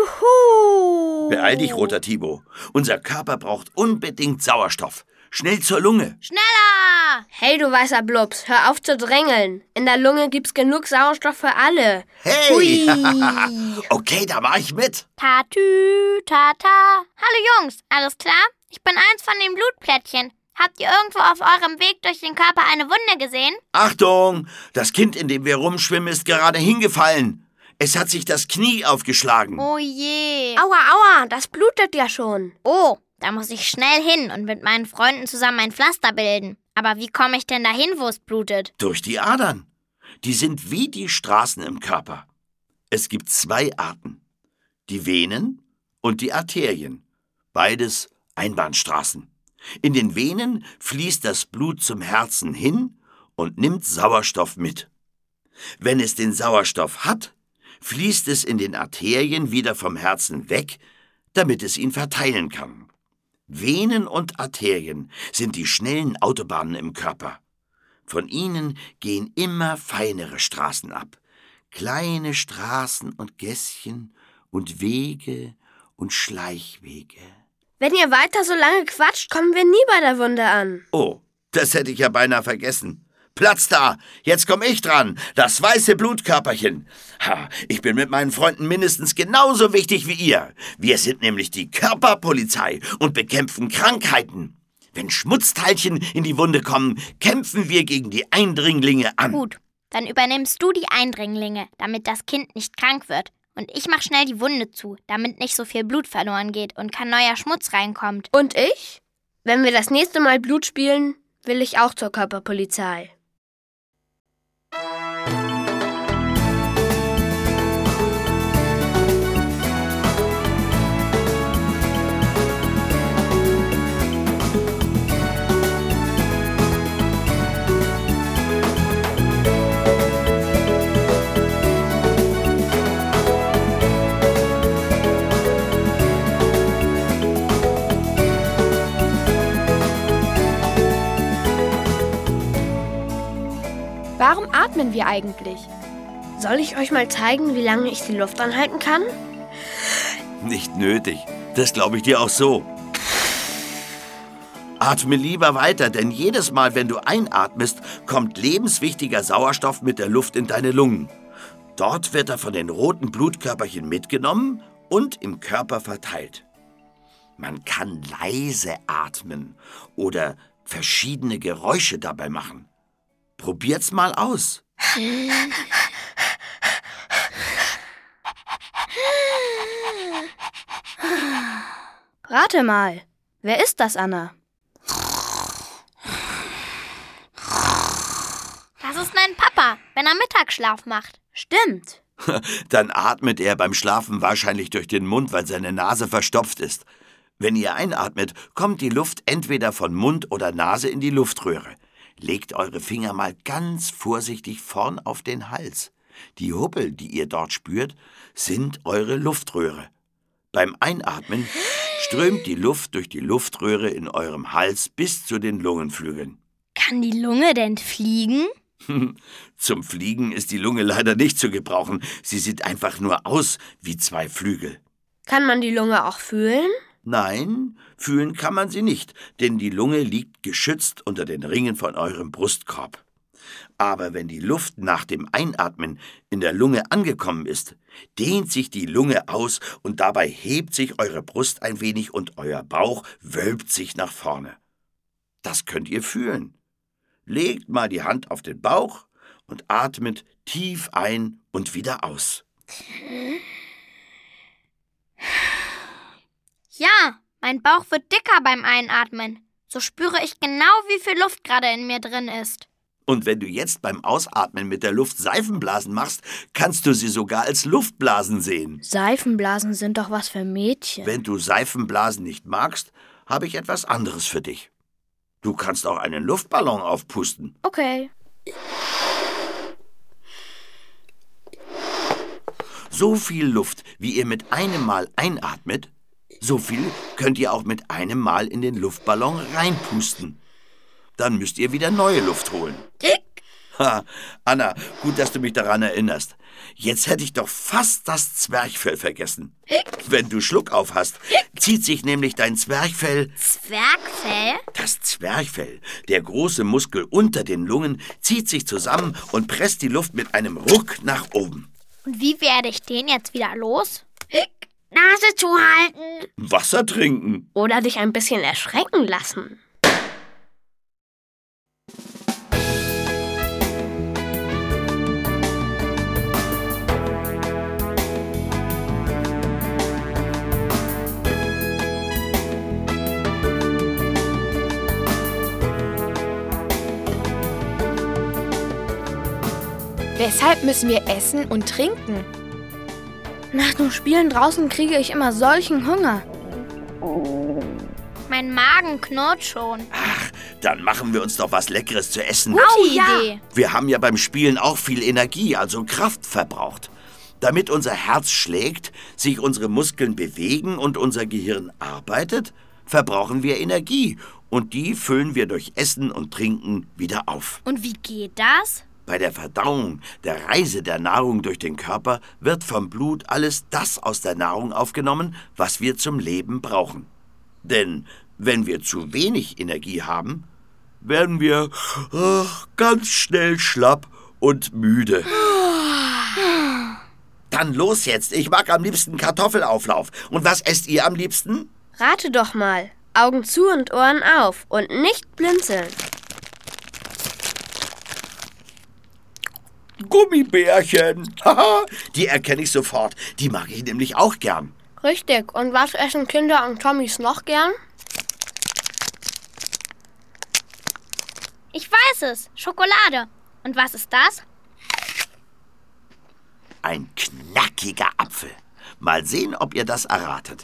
Juhu! Beeil dich, roter Tibo. Unser Körper braucht unbedingt Sauerstoff. Schnell zur Lunge. Schneller! Hey, du weißer Blups, hör auf zu drängeln. In der Lunge gibt's genug Sauerstoff für alle. Hey! Hui. Okay, da mach ich mit. Tatü, tata. Hallo Jungs, alles klar? Ich bin eins von den Blutplättchen. Habt ihr irgendwo auf eurem Weg durch den Körper eine Wunde gesehen? Achtung! Das Kind, in dem wir rumschwimmen, ist gerade hingefallen. Es hat sich das Knie aufgeschlagen. Oh je. Aua, aua, das blutet ja schon. Oh, da muss ich schnell hin und mit meinen Freunden zusammen ein Pflaster bilden. Aber wie komme ich denn dahin, wo es blutet? Durch die Adern. Die sind wie die Straßen im Körper. Es gibt zwei Arten. Die Venen und die Arterien. Beides Einbahnstraßen. In den Venen fließt das Blut zum Herzen hin und nimmt Sauerstoff mit. Wenn es den Sauerstoff hat, fließt es in den Arterien wieder vom Herzen weg, damit es ihn verteilen kann. Venen und Arterien sind die schnellen Autobahnen im Körper. Von ihnen gehen immer feinere Straßen ab. Kleine Straßen und Gässchen und Wege und Schleichwege. Wenn ihr weiter so lange quatscht, kommen wir nie bei der Wunde an. Oh, das hätte ich ja beinahe vergessen. Platz da, jetzt komm ich dran, das weiße Blutkörperchen. Ha, ich bin mit meinen Freunden mindestens genauso wichtig wie ihr. Wir sind nämlich die Körperpolizei und bekämpfen Krankheiten. Wenn Schmutzteilchen in die Wunde kommen, kämpfen wir gegen die Eindringlinge an. Gut, dann übernimmst du die Eindringlinge, damit das Kind nicht krank wird. Und ich mach schnell die Wunde zu, damit nicht so viel Blut verloren geht und kein neuer Schmutz reinkommt. Und ich? Wenn wir das nächste Mal Blut spielen, will ich auch zur Körperpolizei. Warum atmen wir eigentlich? Soll ich euch mal zeigen, wie lange ich die Luft anhalten kann? Nicht nötig, das glaube ich dir auch so. Atme lieber weiter, denn jedes Mal, wenn du einatmest, kommt lebenswichtiger Sauerstoff mit der Luft in deine Lungen. Dort wird er von den roten Blutkörperchen mitgenommen und im Körper verteilt. Man kann leise atmen oder verschiedene Geräusche dabei machen. Probiert's mal aus. Rate mal, wer ist das, Anna? Das ist mein Papa, wenn er Mittagsschlaf macht. Stimmt. Dann atmet er beim Schlafen wahrscheinlich durch den Mund, weil seine Nase verstopft ist. Wenn ihr einatmet, kommt die Luft entweder von Mund oder Nase in die Luftröhre. Legt eure Finger mal ganz vorsichtig vorn auf den Hals. Die Hubbel, die ihr dort spürt, sind eure Luftröhre. Beim Einatmen strömt die Luft durch die Luftröhre in eurem Hals bis zu den Lungenflügeln. Kann die Lunge denn fliegen? Zum Fliegen ist die Lunge leider nicht zu gebrauchen. Sie sieht einfach nur aus wie zwei Flügel. Kann man die Lunge auch fühlen? Nein, fühlen kann man sie nicht, denn die Lunge liegt geschützt unter den Ringen von eurem Brustkorb. Aber wenn die Luft nach dem Einatmen in der Lunge angekommen ist, dehnt sich die Lunge aus und dabei hebt sich eure Brust ein wenig und euer Bauch wölbt sich nach vorne. Das könnt ihr fühlen. Legt mal die Hand auf den Bauch und atmet tief ein und wieder aus. Ja, mein Bauch wird dicker beim Einatmen. So spüre ich genau, wie viel Luft gerade in mir drin ist. Und wenn du jetzt beim Ausatmen mit der Luft Seifenblasen machst, kannst du sie sogar als Luftblasen sehen. Seifenblasen sind doch was für Mädchen. Wenn du Seifenblasen nicht magst, habe ich etwas anderes für dich. Du kannst auch einen Luftballon aufpusten. Okay. So viel Luft, wie ihr mit einem Mal einatmet, so viel könnt ihr auch mit einem Mal in den Luftballon reinpusten. Dann müsst ihr wieder neue Luft holen. Ha, Anna, gut, dass du mich daran erinnerst. Jetzt hätte ich doch fast das Zwerchfell vergessen. Wenn du Schluck auf hast, zieht sich nämlich dein Zwerchfell... Zwergfell? Das Zwerchfell, der große Muskel unter den Lungen, zieht sich zusammen und presst die Luft mit einem Ruck nach oben. Und wie werde ich den jetzt wieder los? Nase zuhalten. Wasser trinken. Oder dich ein bisschen erschrecken lassen. Weshalb müssen wir essen und trinken? Nach dem Spielen draußen kriege ich immer solchen Hunger. Mein Magen knurrt schon. Ach, dann machen wir uns doch was Leckeres zu essen. Gute Oh, ja. Idee. Wir haben ja beim Spielen auch viel Energie, also Kraft verbraucht. Damit unser Herz schlägt, sich unsere Muskeln bewegen und unser Gehirn arbeitet, verbrauchen wir Energie. Und die füllen wir durch Essen und Trinken wieder auf. Und wie geht das? Bei der Verdauung, der Reise der Nahrung durch den Körper, wird vom Blut alles das aus der Nahrung aufgenommen, was wir zum Leben brauchen. Denn wenn wir zu wenig Energie haben, werden wir oh, ganz schnell schlapp und müde. Dann los jetzt, ich mag am liebsten Kartoffelauflauf. Und was esst ihr am liebsten? Rate doch mal. Augen zu und Ohren auf und nicht blinzeln. Gummibärchen. Haha, die erkenne ich sofort. Die mag ich nämlich auch gern. Richtig. Und was essen Kinder und Tommys noch gern? Ich weiß es. Schokolade. Und was ist das? Ein knackiger Apfel. Mal sehen, ob ihr das erratet.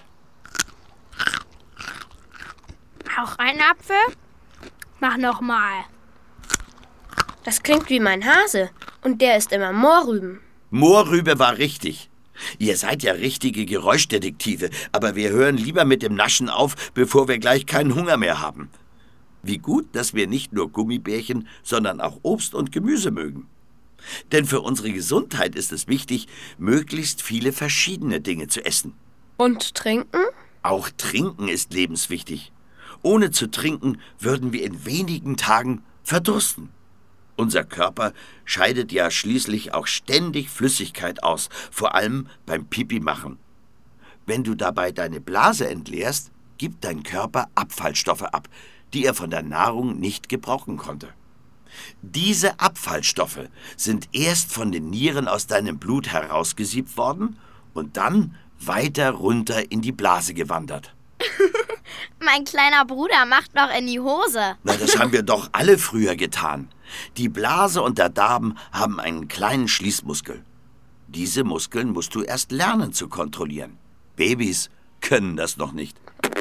Auch ein Apfel? Mach noch mal. Das klingt wie mein Hase. Und der isst immer Mohrrüben. Mohrrübe war richtig. Ihr seid ja richtige Geräuschdetektive, aber wir hören lieber mit dem Naschen auf, bevor wir gleich keinen Hunger mehr haben. Wie gut, dass wir nicht nur Gummibärchen, sondern auch Obst und Gemüse mögen. Denn für unsere Gesundheit ist es wichtig, möglichst viele verschiedene Dinge zu essen. Und trinken? Auch trinken ist lebenswichtig. Ohne zu trinken würden wir in wenigen Tagen verdursten. Unser Körper scheidet ja schließlich auch ständig Flüssigkeit aus, vor allem beim Pipi-Machen. Wenn du dabei deine Blase entleerst, gibt dein Körper Abfallstoffe ab, die er von der Nahrung nicht gebrauchen konnte. Diese Abfallstoffe sind erst von den Nieren aus deinem Blut herausgesiebt worden und dann weiter runter in die Blase gewandert. Mein kleiner Bruder macht noch in die Hose. Na, das haben wir doch alle früher getan. Die Blase und der Darm haben einen kleinen Schließmuskel. Diese Muskeln musst du erst lernen zu kontrollieren. Babys können das noch nicht.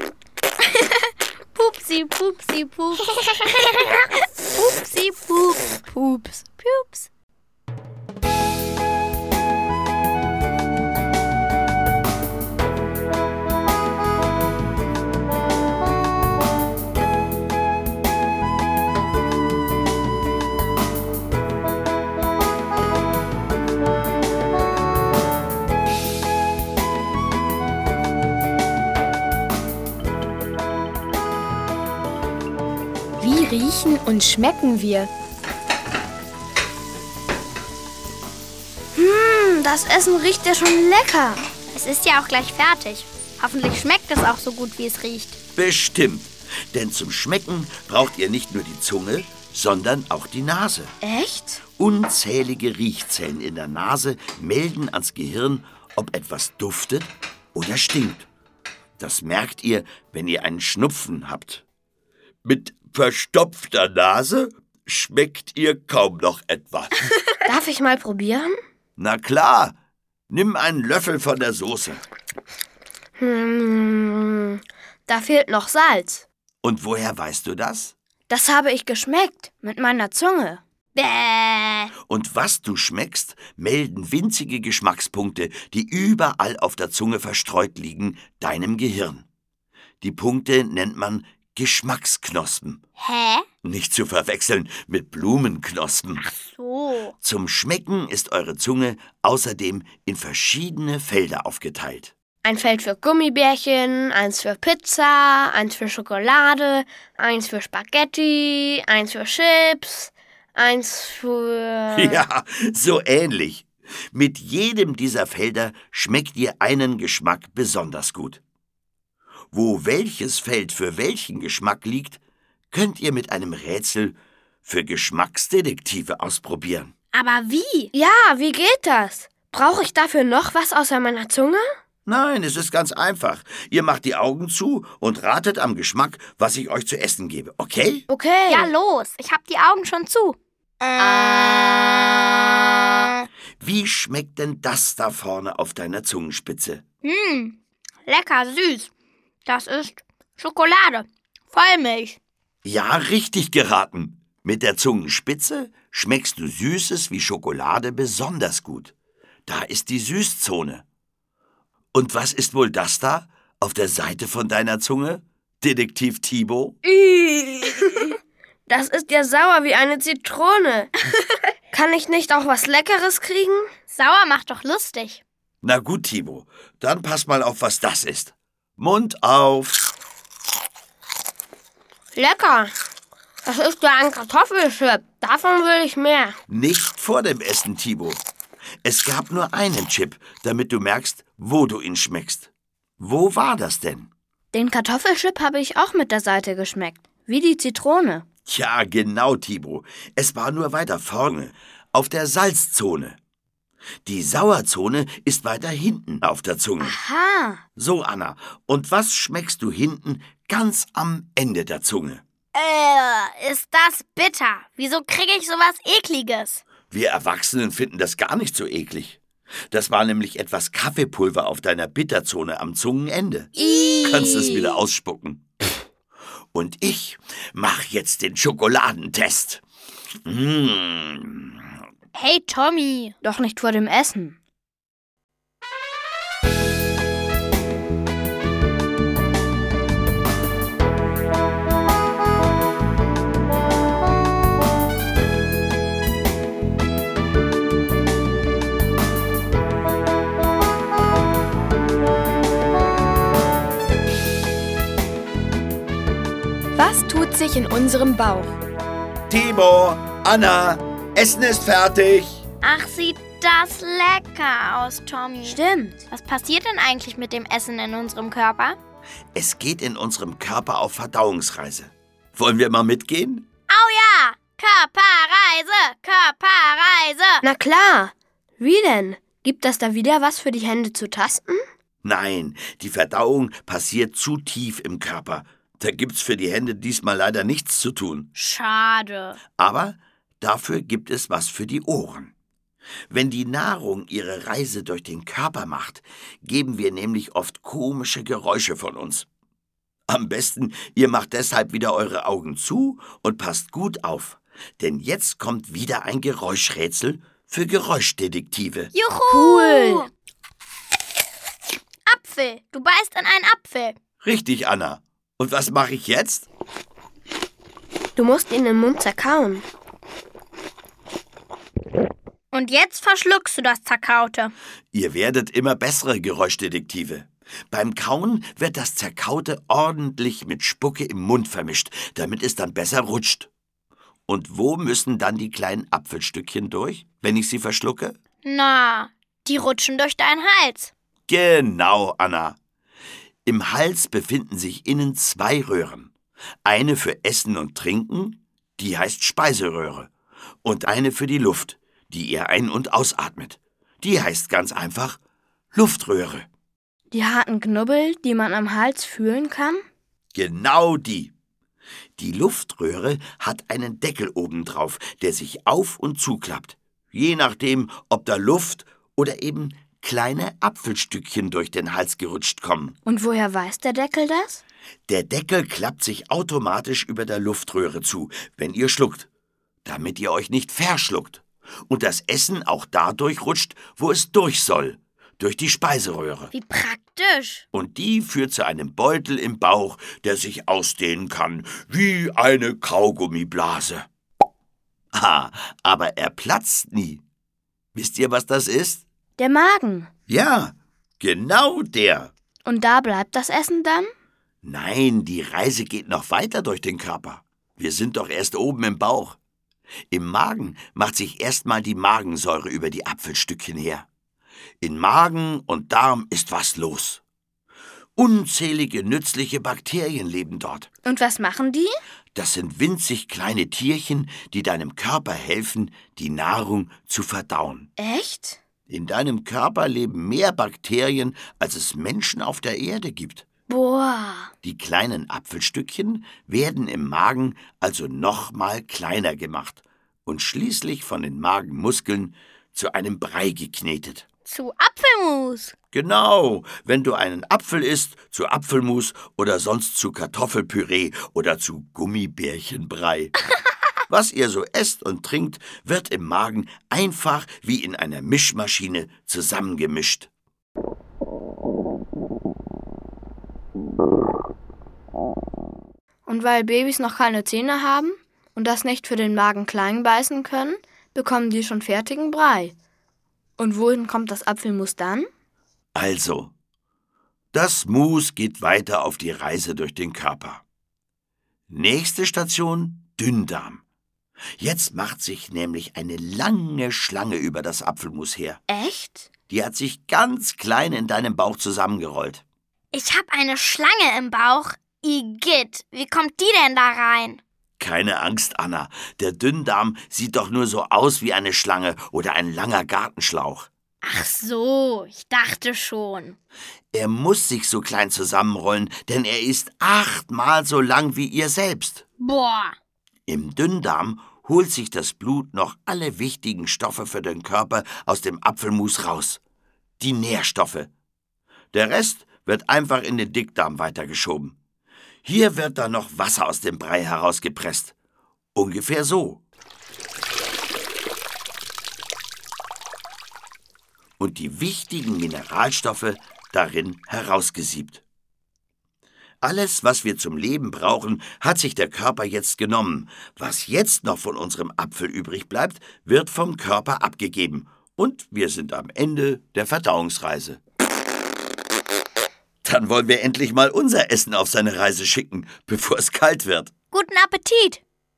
Pupsi, pupsi, pups. Pupsi, pups, pups, pups. Wie riechen und schmecken wir? Hm, das Essen riecht ja schon lecker. Es ist ja auch gleich fertig. Hoffentlich schmeckt es auch so gut, wie es riecht. Bestimmt. Denn zum Schmecken braucht ihr nicht nur die Zunge, sondern auch die Nase. Echt? Unzählige Riechzellen in der Nase melden ans Gehirn, ob etwas duftet oder stinkt. Das merkt ihr, wenn ihr einen Schnupfen habt. Mit verstopfter Nase schmeckt ihr kaum noch etwas. Darf ich mal probieren? Na klar, nimm einen Löffel von der Soße. Hm, da fehlt noch Salz. Und woher weißt du das? Das habe ich geschmeckt mit meiner Zunge. Bäh. Und was du schmeckst, melden winzige Geschmackspunkte, die überall auf der Zunge verstreut liegen, deinem Gehirn. Die Punkte nennt man Geschmacksknospen. Hä? Nicht zu verwechseln mit Blumenknospen. Ach so. Zum Schmecken ist eure Zunge außerdem in verschiedene Felder aufgeteilt. Ein Feld für Gummibärchen, eins für Pizza, eins für Schokolade, eins für Spaghetti, eins für Chips, eins für... Ja, so ähnlich. Mit jedem dieser Felder schmeckt ihr einen Geschmack besonders gut. Wo welches Feld für welchen Geschmack liegt, könnt ihr mit einem Rätsel für Geschmacksdetektive ausprobieren. Aber wie? Ja, wie geht das? Brauche ich dafür noch was außer meiner Zunge? Nein, es ist ganz einfach. Ihr macht die Augen zu und ratet am Geschmack, was ich euch zu essen gebe, okay? Okay. Ja, los. Ich hab die Augen schon zu. Äh. Wie schmeckt denn das da vorne auf deiner Zungenspitze? Hm, lecker süß. Das ist Schokolade. Vollmilch. Ja, richtig geraten. Mit der Zungenspitze schmeckst du Süßes wie Schokolade besonders gut. Da ist die Süßzone. Und was ist wohl das da auf der Seite von deiner Zunge, Detektiv Thibaut? Das ist ja sauer wie eine Zitrone. Kann ich nicht auch was Leckeres kriegen? Sauer macht doch lustig. Na gut, Thibaut, dann pass mal auf, was das ist. Mund auf. Lecker. Das ist ja ein Kartoffelchip. Davon will ich mehr. Nicht vor dem Essen, Thibaut. Es gab nur einen Chip, damit du merkst, wo du ihn schmeckst. Wo war das denn? Den Kartoffelchip habe ich auch mit der Seite geschmeckt. Wie die Zitrone. Ja, genau, Thibaut. Es war nur weiter vorne, auf der Salzzone. Die Sauerzone ist weiter hinten auf der Zunge. Aha. So, Anna, und was schmeckst du hinten ganz am Ende der Zunge? Äh, ist das bitter? Wieso kriege ich sowas Ekliges? Wir Erwachsenen finden das gar nicht so eklig. Das war nämlich etwas Kaffeepulver auf deiner Bitterzone am Zungenende. Ih. Kannst es wieder ausspucken. Und ich mach jetzt den Schokoladentest. Mmh. Hey, Tommy. Doch nicht vor dem Essen. Was tut sich in unserem Bauch? Timo, Anna, Essen ist fertig. Ach, sieht das lecker aus, Tommy. Stimmt. Was passiert denn eigentlich mit dem Essen in unserem Körper? Es geht in unserem Körper auf Verdauungsreise. Wollen wir mal mitgehen? Oh ja, Körperreise, Körperreise. Na klar. Wie denn? Gibt es da wieder was für die Hände zu tasten? Nein, die Verdauung passiert zu tief im Körper. Da gibt's für die Hände diesmal leider nichts zu tun. Schade. Aber dafür gibt es was für die Ohren. Wenn die Nahrung ihre Reise durch den Körper macht, geben wir nämlich oft komische Geräusche von uns. Am besten, ihr macht deshalb wieder eure Augen zu und passt gut auf. Denn jetzt kommt wieder ein Geräuschrätsel für Geräuschdetektive. Juhu. Cool. Apfel. Du beißt in einen Apfel. Richtig, Anna. Und was mache ich jetzt? Du musst ihn im Mund zerkauen. Und jetzt verschluckst du das Zerkaute. Ihr werdet immer bessere Geräuschdetektive. Beim Kauen wird das Zerkaute ordentlich mit Spucke im Mund vermischt, damit es dann besser rutscht. Und wo müssen dann die kleinen Apfelstückchen durch, wenn ich sie verschlucke? Na, die rutschen durch deinen Hals. Genau, Anna. Im Hals befinden sich innen zwei Röhren. Eine für Essen und Trinken, die heißt Speiseröhre. Und eine für die Luft, die ihr ein- und ausatmet. Die heißt ganz einfach Luftröhre. Die harten Knubbel, die man am Hals fühlen kann? Genau die. Die Luftröhre hat einen Deckel obendrauf, der sich auf- und zuklappt. Je nachdem, ob da Luft oder eben kleine Apfelstückchen durch den Hals gerutscht kommen. Und woher weiß der Deckel das? Der Deckel klappt sich automatisch über der Luftröhre zu, wenn ihr schluckt, damit ihr euch nicht verschluckt. Und das Essen auch dadurch rutscht, wo es durch soll, durch die Speiseröhre. Wie praktisch. Und die führt zu einem Beutel im Bauch, der sich ausdehnen kann, wie eine Kaugummiblase. Ah, aber er platzt nie. Wisst ihr, was das ist? Der Magen. Ja, genau der. Und da bleibt das Essen dann? Nein, die Reise geht noch weiter durch den Körper. Wir sind doch erst oben im Bauch. Im Magen macht sich erstmal die Magensäure über die Apfelstückchen her. In Magen und Darm ist was los. Unzählige nützliche Bakterien leben dort. Und was machen die? Das sind winzig kleine Tierchen, die deinem Körper helfen, die Nahrung zu verdauen. Echt? In deinem Körper leben mehr Bakterien, als es Menschen auf der Erde gibt. Boah. Die kleinen Apfelstückchen werden im Magen also noch mal kleiner gemacht und schließlich von den Magenmuskeln zu einem Brei geknetet. Zu Apfelmus. Genau, wenn du einen Apfel isst, zu Apfelmus oder sonst zu Kartoffelpüree oder zu Gummibärchenbrei. Was ihr so esst und trinkt, wird im Magen einfach wie in einer Mischmaschine zusammengemischt. Und weil Babys noch keine Zähne haben und das nicht für den Magen klein beißen können, bekommen die schon fertigen Brei. Und wohin kommt das Apfelmus dann? Also, das Mus geht weiter auf die Reise durch den Körper. Nächste Station, Dünndarm. Jetzt macht sich nämlich eine lange Schlange über das Apfelmus her. Echt? Die hat sich ganz klein in deinem Bauch zusammengerollt. Ich hab eine Schlange im Bauch. Igitt, wie kommt die denn da rein? Keine Angst, Anna. Der Dünndarm sieht doch nur so aus wie eine Schlange oder ein langer Gartenschlauch. Ach so, ich dachte schon. Er muss sich so klein zusammenrollen, denn er ist achtmal so lang wie ihr selbst. Boah. Im Dünndarm holt sich das Blut noch alle wichtigen Stoffe für den Körper aus dem Apfelmus raus. Die Nährstoffe. Der Rest wird einfach in den Dickdarm weitergeschoben. Hier wird dann noch Wasser aus dem Brei herausgepresst. Ungefähr so. Und die wichtigen Mineralstoffe darin herausgesiebt. Alles, was wir zum Leben brauchen, hat sich der Körper jetzt genommen. Was jetzt noch von unserem Apfel übrig bleibt, wird vom Körper abgegeben. Und wir sind am Ende der Verdauungsreise. Dann wollen wir endlich mal unser Essen auf seine Reise schicken, bevor es kalt wird. Guten Appetit!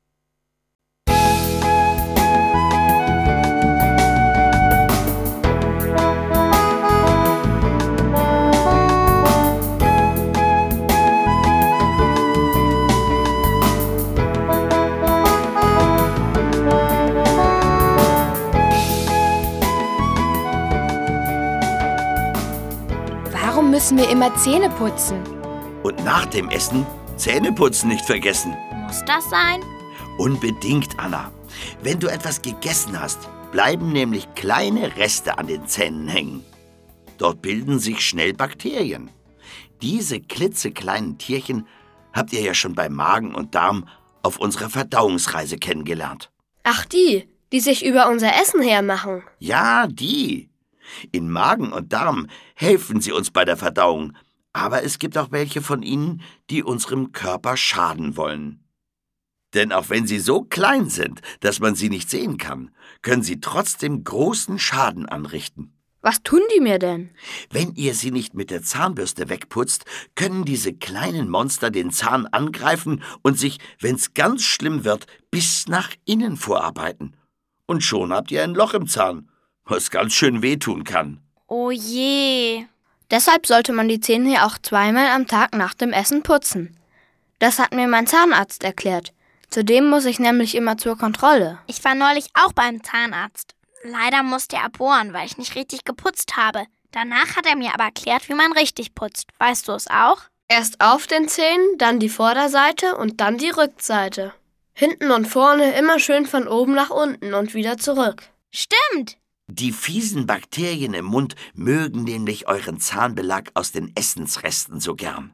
Warum müssen wir immer Zähne putzen? Und nach dem Essen Zähneputzen nicht vergessen. Muss das sein? Unbedingt, Anna. Wenn du etwas gegessen hast, bleiben nämlich kleine Reste an den Zähnen hängen. Dort bilden sich schnell Bakterien. Diese klitzekleinen Tierchen habt ihr ja schon bei Magen und Darm auf unserer Verdauungsreise kennengelernt. Ach die, die sich über unser Essen hermachen. Ja, die. In Magen und Darm helfen sie uns bei der Verdauung, aber es gibt auch welche von ihnen, die unserem Körper schaden wollen. Denn auch wenn sie so klein sind, dass man sie nicht sehen kann, können sie trotzdem großen Schaden anrichten. Was tun die mir denn? Wenn ihr sie nicht mit der Zahnbürste wegputzt, können diese kleinen Monster den Zahn angreifen und sich, wenn's ganz schlimm wird, bis nach innen vorarbeiten. Und schon habt ihr ein Loch im Zahn, was ganz schön wehtun kann. Oh je. Deshalb sollte man die Zähne ja auch zweimal am Tag nach dem Essen putzen. Das hat mir mein Zahnarzt erklärt. Zudem muss ich nämlich immer zur Kontrolle. Ich war neulich auch beim Zahnarzt. Leider musste er bohren, weil ich nicht richtig geputzt habe. Danach hat er mir aber erklärt, wie man richtig putzt. Weißt du es auch? Erst auf den Zähnen, dann die Vorderseite und dann die Rückseite. Hinten und vorne immer schön von oben nach unten und wieder zurück. Stimmt. Die fiesen Bakterien im Mund mögen nämlich euren Zahnbelag aus den Essensresten so gern.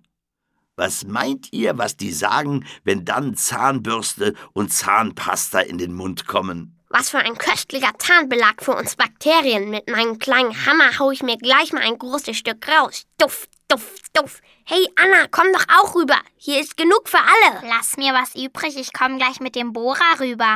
Was meint ihr, was die sagen, wenn dann Zahnbürste und Zahnpasta in den Mund kommen? Was für ein köstlicher Zahnbelag für uns Bakterien. Mit meinem kleinen Hammer hau ich mir gleich mal ein großes Stück raus. Duff, duff, duff. Hey Anna, komm doch auch rüber. Hier ist genug für alle. Lass mir was übrig, ich komme gleich mit dem Bohrer rüber.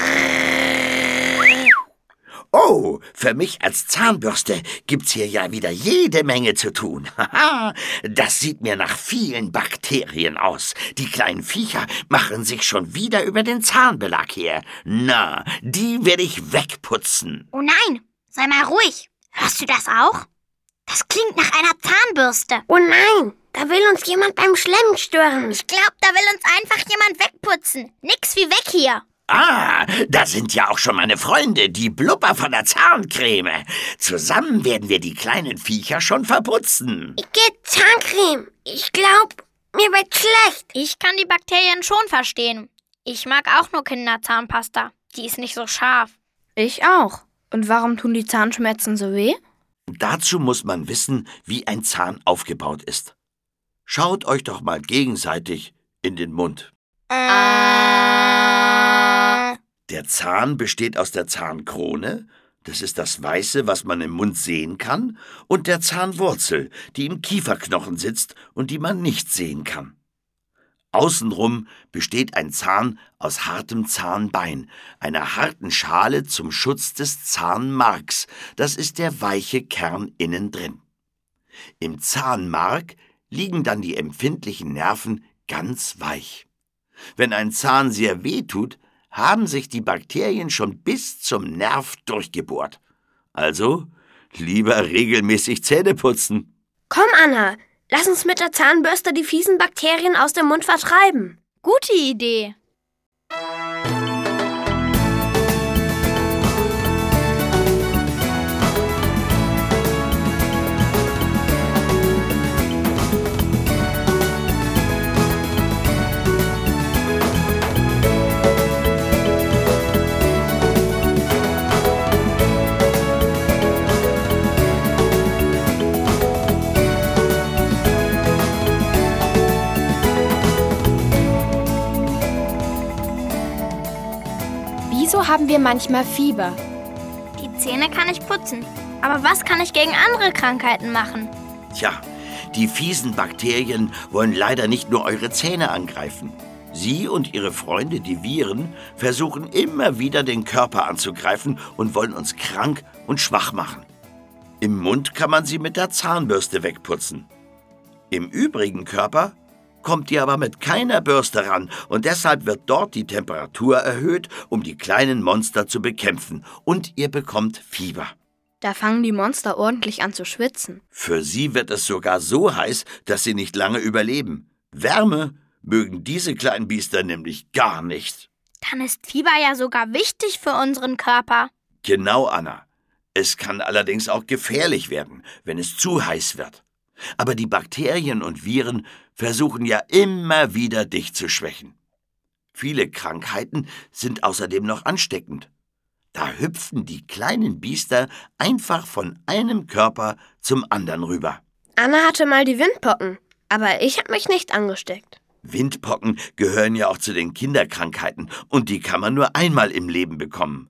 Oh, für mich als Zahnbürste gibt's hier ja wieder jede Menge zu tun. Haha, das sieht mir nach vielen Bakterien aus. Die kleinen Viecher machen sich schon wieder über den Zahnbelag her. Na, die werde ich wegputzen. Oh nein, sei mal ruhig. Hörst du das auch? Das klingt nach einer Zahnbürste. Oh nein, da will uns jemand beim Schlemmen stören. Ich glaub, da will uns einfach jemand wegputzen. Nix wie weg hier. Ah, da sind ja auch schon meine Freunde, die Blubber von der Zahncreme. Zusammen werden wir die kleinen Viecher schon verputzen. Ich geh Zahncreme. Ich glaub, mir wird schlecht. Ich kann die Bakterien schon verstehen. Ich mag auch nur Kinderzahnpasta. Die ist nicht so scharf. Ich auch. Und warum tun die Zahnschmerzen so weh? Dazu muss man wissen, wie ein Zahn aufgebaut ist. Schaut euch doch mal gegenseitig in den Mund. Der Zahn besteht aus der Zahnkrone, das ist das Weiße, was man im Mund sehen kann, und der Zahnwurzel, die im Kieferknochen sitzt und die man nicht sehen kann. Außenrum besteht ein Zahn aus hartem Zahnbein, einer harten Schale zum Schutz des Zahnmarks, das ist der weiche Kern innen drin. Im Zahnmark liegen dann die empfindlichen Nerven ganz weich. Wenn ein Zahn sehr weh tut, haben sich die Bakterien schon bis zum Nerv durchgebohrt. Also lieber regelmäßig Zähne putzen. Komm, Anna, lass uns mit der Zahnbürste die fiesen Bakterien aus dem Mund vertreiben. Gute Idee. Wieso haben wir manchmal Fieber? Die Zähne kann ich putzen. Aber was kann ich gegen andere Krankheiten machen? Tja, die fiesen Bakterien wollen leider nicht nur eure Zähne angreifen. Sie und ihre Freunde, die Viren, versuchen immer wieder den Körper anzugreifen und wollen uns krank und schwach machen. Im Mund kann man sie mit der Zahnbürste wegputzen. Im übrigen Körper kommt ihr aber mit keiner Bürste ran und deshalb wird dort die Temperatur erhöht, um die kleinen Monster zu bekämpfen und ihr bekommt Fieber. Da fangen die Monster ordentlich an zu schwitzen. Für sie wird es sogar so heiß, dass sie nicht lange überleben. Wärme mögen diese kleinen Biester nämlich gar nicht. Dann ist Fieber ja sogar wichtig für unseren Körper. Genau, Anna. Es kann allerdings auch gefährlich werden, wenn es zu heiß wird. Aber die Bakterien und Viren versuchen ja immer wieder, dich zu schwächen. Viele Krankheiten sind außerdem noch ansteckend. Da hüpfen die kleinen Biester einfach von einem Körper zum anderen rüber. Anna hatte mal die Windpocken, aber ich habe mich nicht angesteckt. Windpocken gehören ja auch zu den Kinderkrankheiten und die kann man nur einmal im Leben bekommen.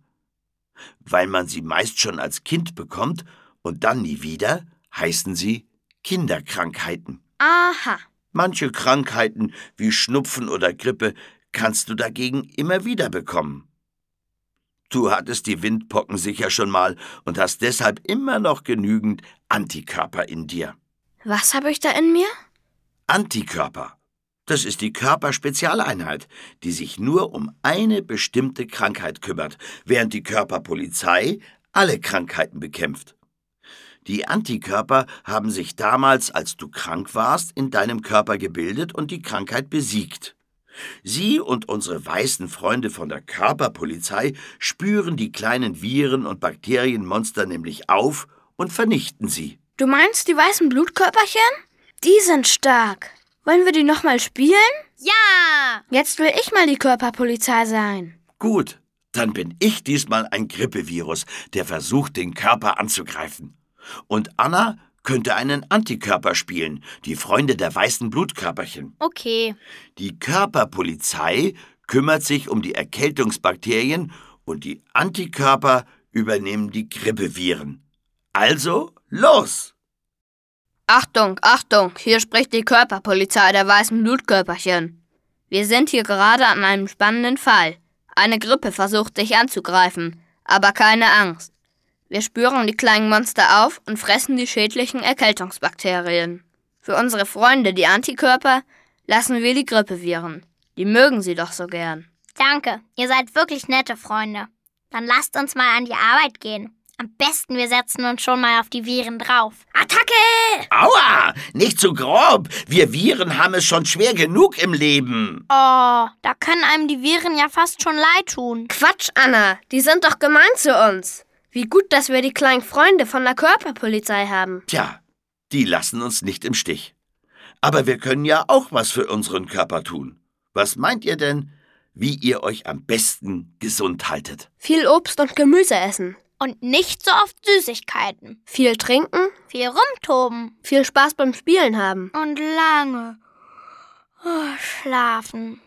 Weil man sie meist schon als Kind bekommt und dann nie wieder, heißen sie Kinderkrankheiten. Aha. Manche Krankheiten wie Schnupfen oder Grippe kannst du dagegen immer wieder bekommen. Du hattest die Windpocken sicher schon mal und hast deshalb immer noch genügend Antikörper in dir. Was habe ich da in mir? Antikörper. Das ist die Körperspezialeinheit, die sich nur um eine bestimmte Krankheit kümmert, während die Körperpolizei alle Krankheiten bekämpft. Die Antikörper haben sich damals, als du krank warst, in deinem Körper gebildet und die Krankheit besiegt. Sie und unsere weißen Freunde von der Körperpolizei spüren die kleinen Viren und Bakterienmonster nämlich auf und vernichten sie. Du meinst die weißen Blutkörperchen? Die sind stark. Wollen wir die nochmal spielen? Ja! Jetzt will ich mal die Körperpolizei sein. Gut, dann bin ich diesmal ein Grippevirus, der versucht, den Körper anzugreifen. Und Anna könnte einen Antikörper spielen, die Freunde der weißen Blutkörperchen. Okay. Die Körperpolizei kümmert sich um die Erkältungsbakterien und die Antikörper übernehmen die Grippeviren. Also, los! Achtung, Achtung, hier spricht die Körperpolizei der weißen Blutkörperchen. Wir sind hier gerade an einem spannenden Fall. Eine Grippe versucht, dich anzugreifen, aber keine Angst. Wir spüren die kleinen Monster auf und fressen die schädlichen Erkältungsbakterien. Für unsere Freunde, die Antikörper, lassen wir die Grippeviren. Die mögen sie doch so gern. Danke, ihr seid wirklich nette Freunde. Dann lasst uns mal an die Arbeit gehen. Am besten, wir setzen uns schon mal auf die Viren drauf. Attacke! Aua, nicht so grob. Wir Viren haben es schon schwer genug im Leben. Oh, da können einem die Viren ja fast schon leid tun. Quatsch, Anna, die sind doch gemein zu uns. Wie gut, dass wir die kleinen Freunde von der Körperpolizei haben. Tja, die lassen uns nicht im Stich. Aber wir können ja auch was für unseren Körper tun. Was meint ihr denn, wie ihr euch am besten gesund haltet? Viel Obst und Gemüse essen. Und nicht so oft Süßigkeiten. Viel trinken. Viel rumtoben. Viel Spaß beim Spielen haben. Und lange oh, schlafen.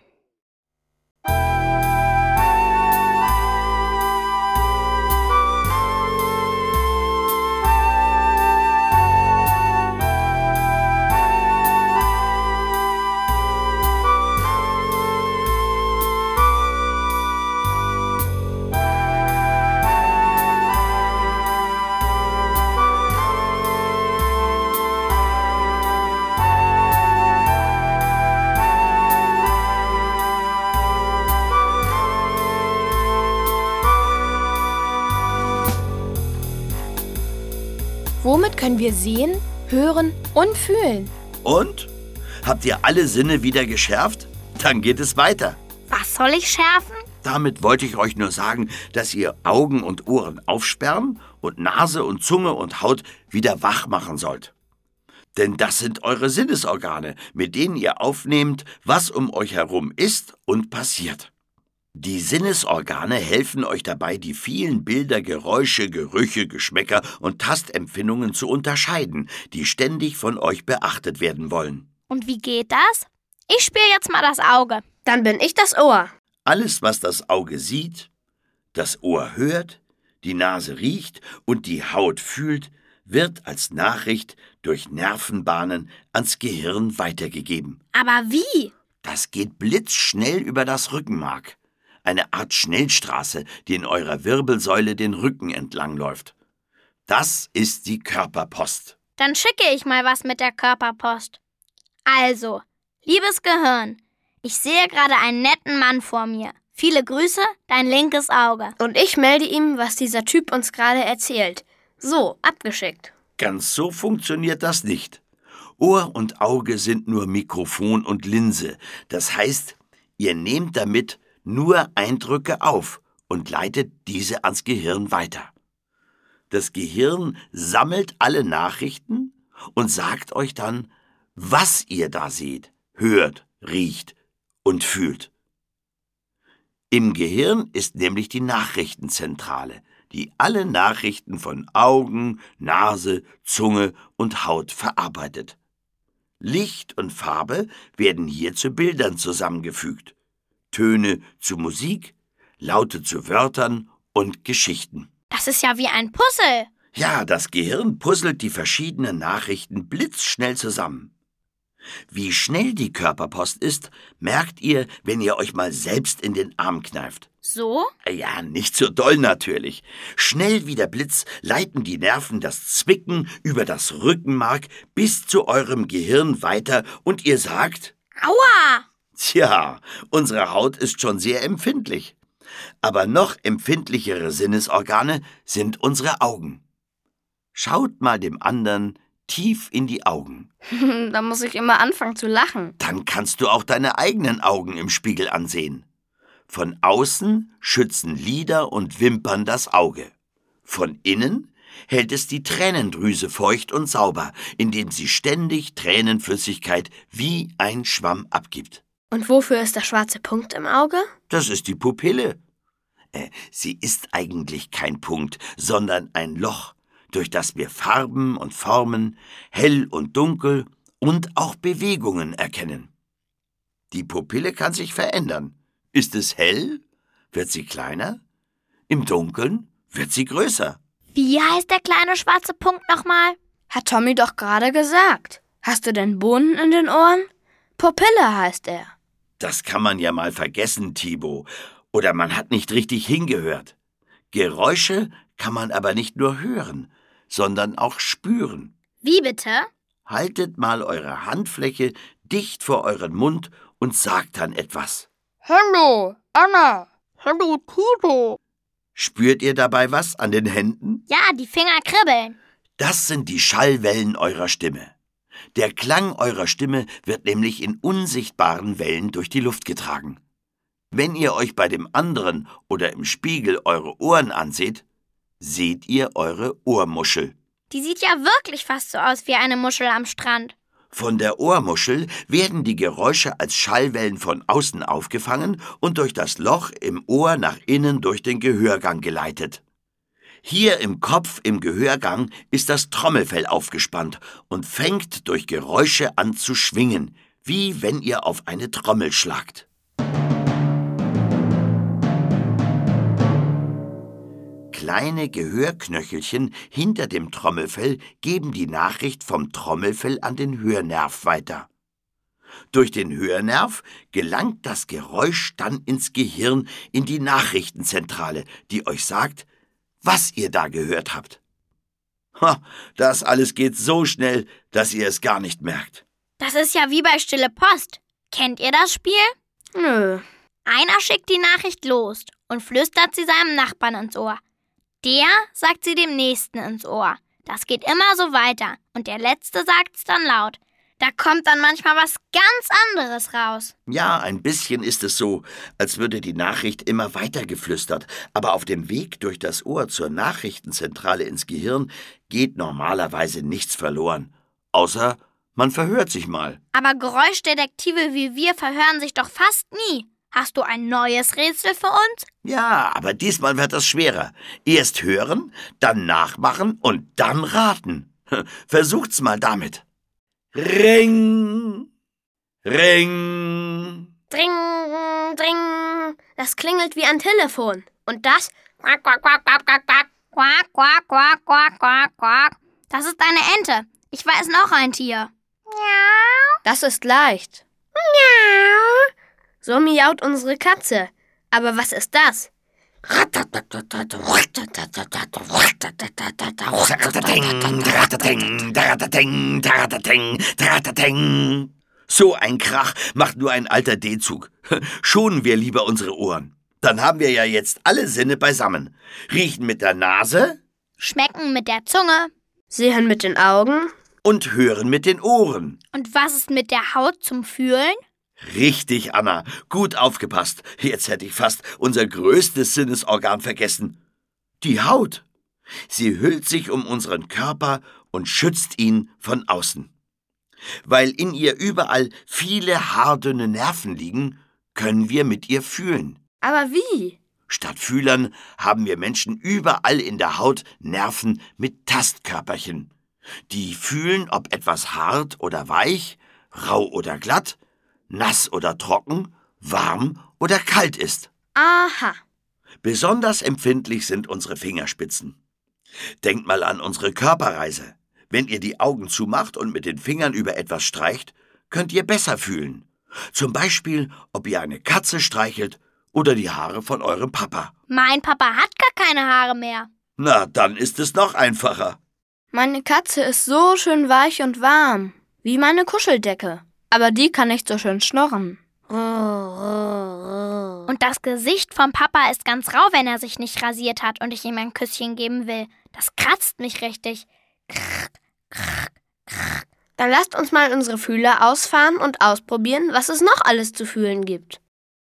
können wir sehen, hören und fühlen. Und? Habt ihr alle Sinne wieder geschärft? Dann geht es weiter. Was soll ich schärfen? Damit wollte ich euch nur sagen, dass ihr Augen und Ohren aufsperren und Nase und Zunge und Haut wieder wach machen sollt. Denn das sind eure Sinnesorgane, mit denen ihr aufnehmt, was um euch herum ist und passiert. Die Sinnesorgane helfen euch dabei, die vielen Bilder, Geräusche, Gerüche, Geschmäcker und Tastempfindungen zu unterscheiden, die ständig von euch beachtet werden wollen. Und wie geht das? Ich spiele jetzt mal das Auge. Dann bin ich das Ohr. Alles, was das Auge sieht, das Ohr hört, die Nase riecht und die Haut fühlt, wird als Nachricht durch Nervenbahnen ans Gehirn weitergegeben. Aber wie? Das geht blitzschnell über das Rückenmark. Eine Art Schnellstraße, die in eurer Wirbelsäule den Rücken entlang läuft. Das ist die Körperpost. Dann schicke ich mal was mit der Körperpost. Also, liebes Gehirn, ich sehe gerade einen netten Mann vor mir. Viele Grüße, dein linkes Auge. Und ich melde ihm, was dieser Typ uns gerade erzählt. So, abgeschickt. Ganz so funktioniert das nicht. Ohr und Auge sind nur Mikrofon und Linse. Das heißt, ihr nehmt damit nur Eindrücke auf und leitet diese ans Gehirn weiter. Das Gehirn sammelt alle Nachrichten und sagt euch dann, was ihr da seht, hört, riecht und fühlt. Im Gehirn ist nämlich die Nachrichtenzentrale, die alle Nachrichten von Augen, Nase, Zunge und Haut verarbeitet. Licht und Farbe werden hier zu Bildern zusammengefügt, Töne zu Musik, Laute zu Wörtern und Geschichten. Das ist ja wie ein Puzzle. Ja, das Gehirn puzzelt die verschiedenen Nachrichten blitzschnell zusammen. Wie schnell die Körperpost ist, merkt ihr, wenn ihr euch mal selbst in den Arm kneift. So? Ja, nicht so doll natürlich. Schnell wie der Blitz leiten die Nerven das Zwicken über das Rückenmark bis zu eurem Gehirn weiter und ihr sagt: Aua! Tja, unsere Haut ist schon sehr empfindlich. Aber noch empfindlichere Sinnesorgane sind unsere Augen. Schaut mal dem anderen tief in die Augen. Da muss ich immer anfangen zu lachen. Dann kannst du auch deine eigenen Augen im Spiegel ansehen. Von außen schützen Lider und Wimpern das Auge. Von innen hält es die Tränendrüse feucht und sauber, indem sie ständig Tränenflüssigkeit wie ein Schwamm abgibt. Und wofür ist der schwarze Punkt im Auge? Das ist die Pupille. Äh, sie ist eigentlich kein Punkt, sondern ein Loch, durch das wir Farben und Formen, hell und dunkel und auch Bewegungen erkennen. Die Pupille kann sich verändern. Ist es hell, wird sie kleiner, im Dunkeln wird sie größer. Wie heißt der kleine schwarze Punkt nochmal? Hat Tommy doch gerade gesagt. Hast du denn Bohnen in den Ohren? Pupille heißt er. Das kann man ja mal vergessen, Thibaut. Oder man hat nicht richtig hingehört. Geräusche kann man aber nicht nur hören, sondern auch spüren. Wie bitte? Haltet mal eure Handfläche dicht vor euren Mund und sagt dann etwas. Hallo, Anna. Hallo, Tito. Spürt ihr dabei was an den Händen? Ja, die Finger kribbeln. Das sind die Schallwellen eurer Stimme. Der Klang eurer Stimme wird nämlich in unsichtbaren Wellen durch die Luft getragen. Wenn ihr euch bei dem anderen oder im Spiegel eure Ohren anseht, seht ihr eure Ohrmuschel. Die sieht ja wirklich fast so aus wie eine Muschel am Strand. Von der Ohrmuschel werden die Geräusche als Schallwellen von außen aufgefangen und durch das Loch im Ohr nach innen durch den Gehörgang geleitet. Hier im Kopf, im Gehörgang, ist das Trommelfell aufgespannt und fängt durch Geräusche an zu schwingen, wie wenn ihr auf eine Trommel schlagt. Kleine Gehörknöchelchen hinter dem Trommelfell geben die Nachricht vom Trommelfell an den Hörnerv weiter. Durch den Hörnerv gelangt das Geräusch dann ins Gehirn in die Nachrichtenzentrale, die euch sagt, was ihr da gehört habt. Ha, das alles geht so schnell, dass ihr es gar nicht merkt. Das ist ja wie bei Stille Post. Kennt ihr das Spiel? Nö. Einer schickt die Nachricht los und flüstert sie seinem Nachbarn ins Ohr. Der sagt sie dem Nächsten ins Ohr. Das geht immer so weiter. Und der Letzte sagt's dann laut. Da kommt dann manchmal was ganz anderes raus. Ja, ein bisschen ist es so, als würde die Nachricht immer weiter geflüstert. Aber auf dem Weg durch das Ohr zur Nachrichtenzentrale ins Gehirn geht normalerweise nichts verloren. Außer man verhört sich mal. Aber Geräuschdetektive wie wir verhören sich doch fast nie. Hast du ein neues Rätsel für uns? Ja, aber diesmal wird es schwerer. Erst hören, dann nachmachen und dann raten. Versucht's mal damit. Ring, ring. Dring, dring. Das klingelt wie ein Telefon. Und das? Quack, quack, quack, quack, quack, quack. Quack, quack, quack, quack, quack, quack. Das ist eine Ente. Ich weiß noch ein Tier. Das ist leicht. So miaut unsere Katze. Aber was ist das? So ein Krach macht nur ein alter D-Zug. Schonen wir lieber unsere Ohren. Dann haben wir ja jetzt alle Sinne beisammen. Riechen mit der Nase, Schmecken mit der Zunge. Sehen mit den Augen. und hören mit den Ohren. Und was ist mit der Haut zum Fühlen? Richtig, Anna. Gut aufgepasst. Jetzt hätte ich fast unser größtes Sinnesorgan vergessen. Die Haut. Sie hüllt sich um unseren Körper und schützt ihn von außen. Weil in ihr überall viele haardünne Nerven liegen, können wir mit ihr fühlen. Aber wie? Statt Fühlern haben wir Menschen überall in der Haut Nerven mit Tastkörperchen. Die fühlen, ob etwas hart oder weich, rau oder glatt, nass oder trocken, warm oder kalt ist. Aha. Besonders empfindlich sind unsere Fingerspitzen. Denkt mal an unsere Körperreise. Wenn ihr die Augen zumacht und mit den Fingern über etwas streicht, könnt ihr besser fühlen. Zum Beispiel, ob ihr eine Katze streichelt oder die Haare von eurem Papa. Mein Papa hat gar keine Haare mehr. Na, dann ist es noch einfacher. Meine Katze ist so schön weich und warm, wie meine Kuscheldecke. Aber die kann nicht so schön schnurren. Und das Gesicht vom Papa ist ganz rau, wenn er sich nicht rasiert hat und ich ihm ein Küsschen geben will. Das kratzt mich richtig. Dann lasst uns mal unsere Fühler ausfahren und ausprobieren, was es noch alles zu fühlen gibt.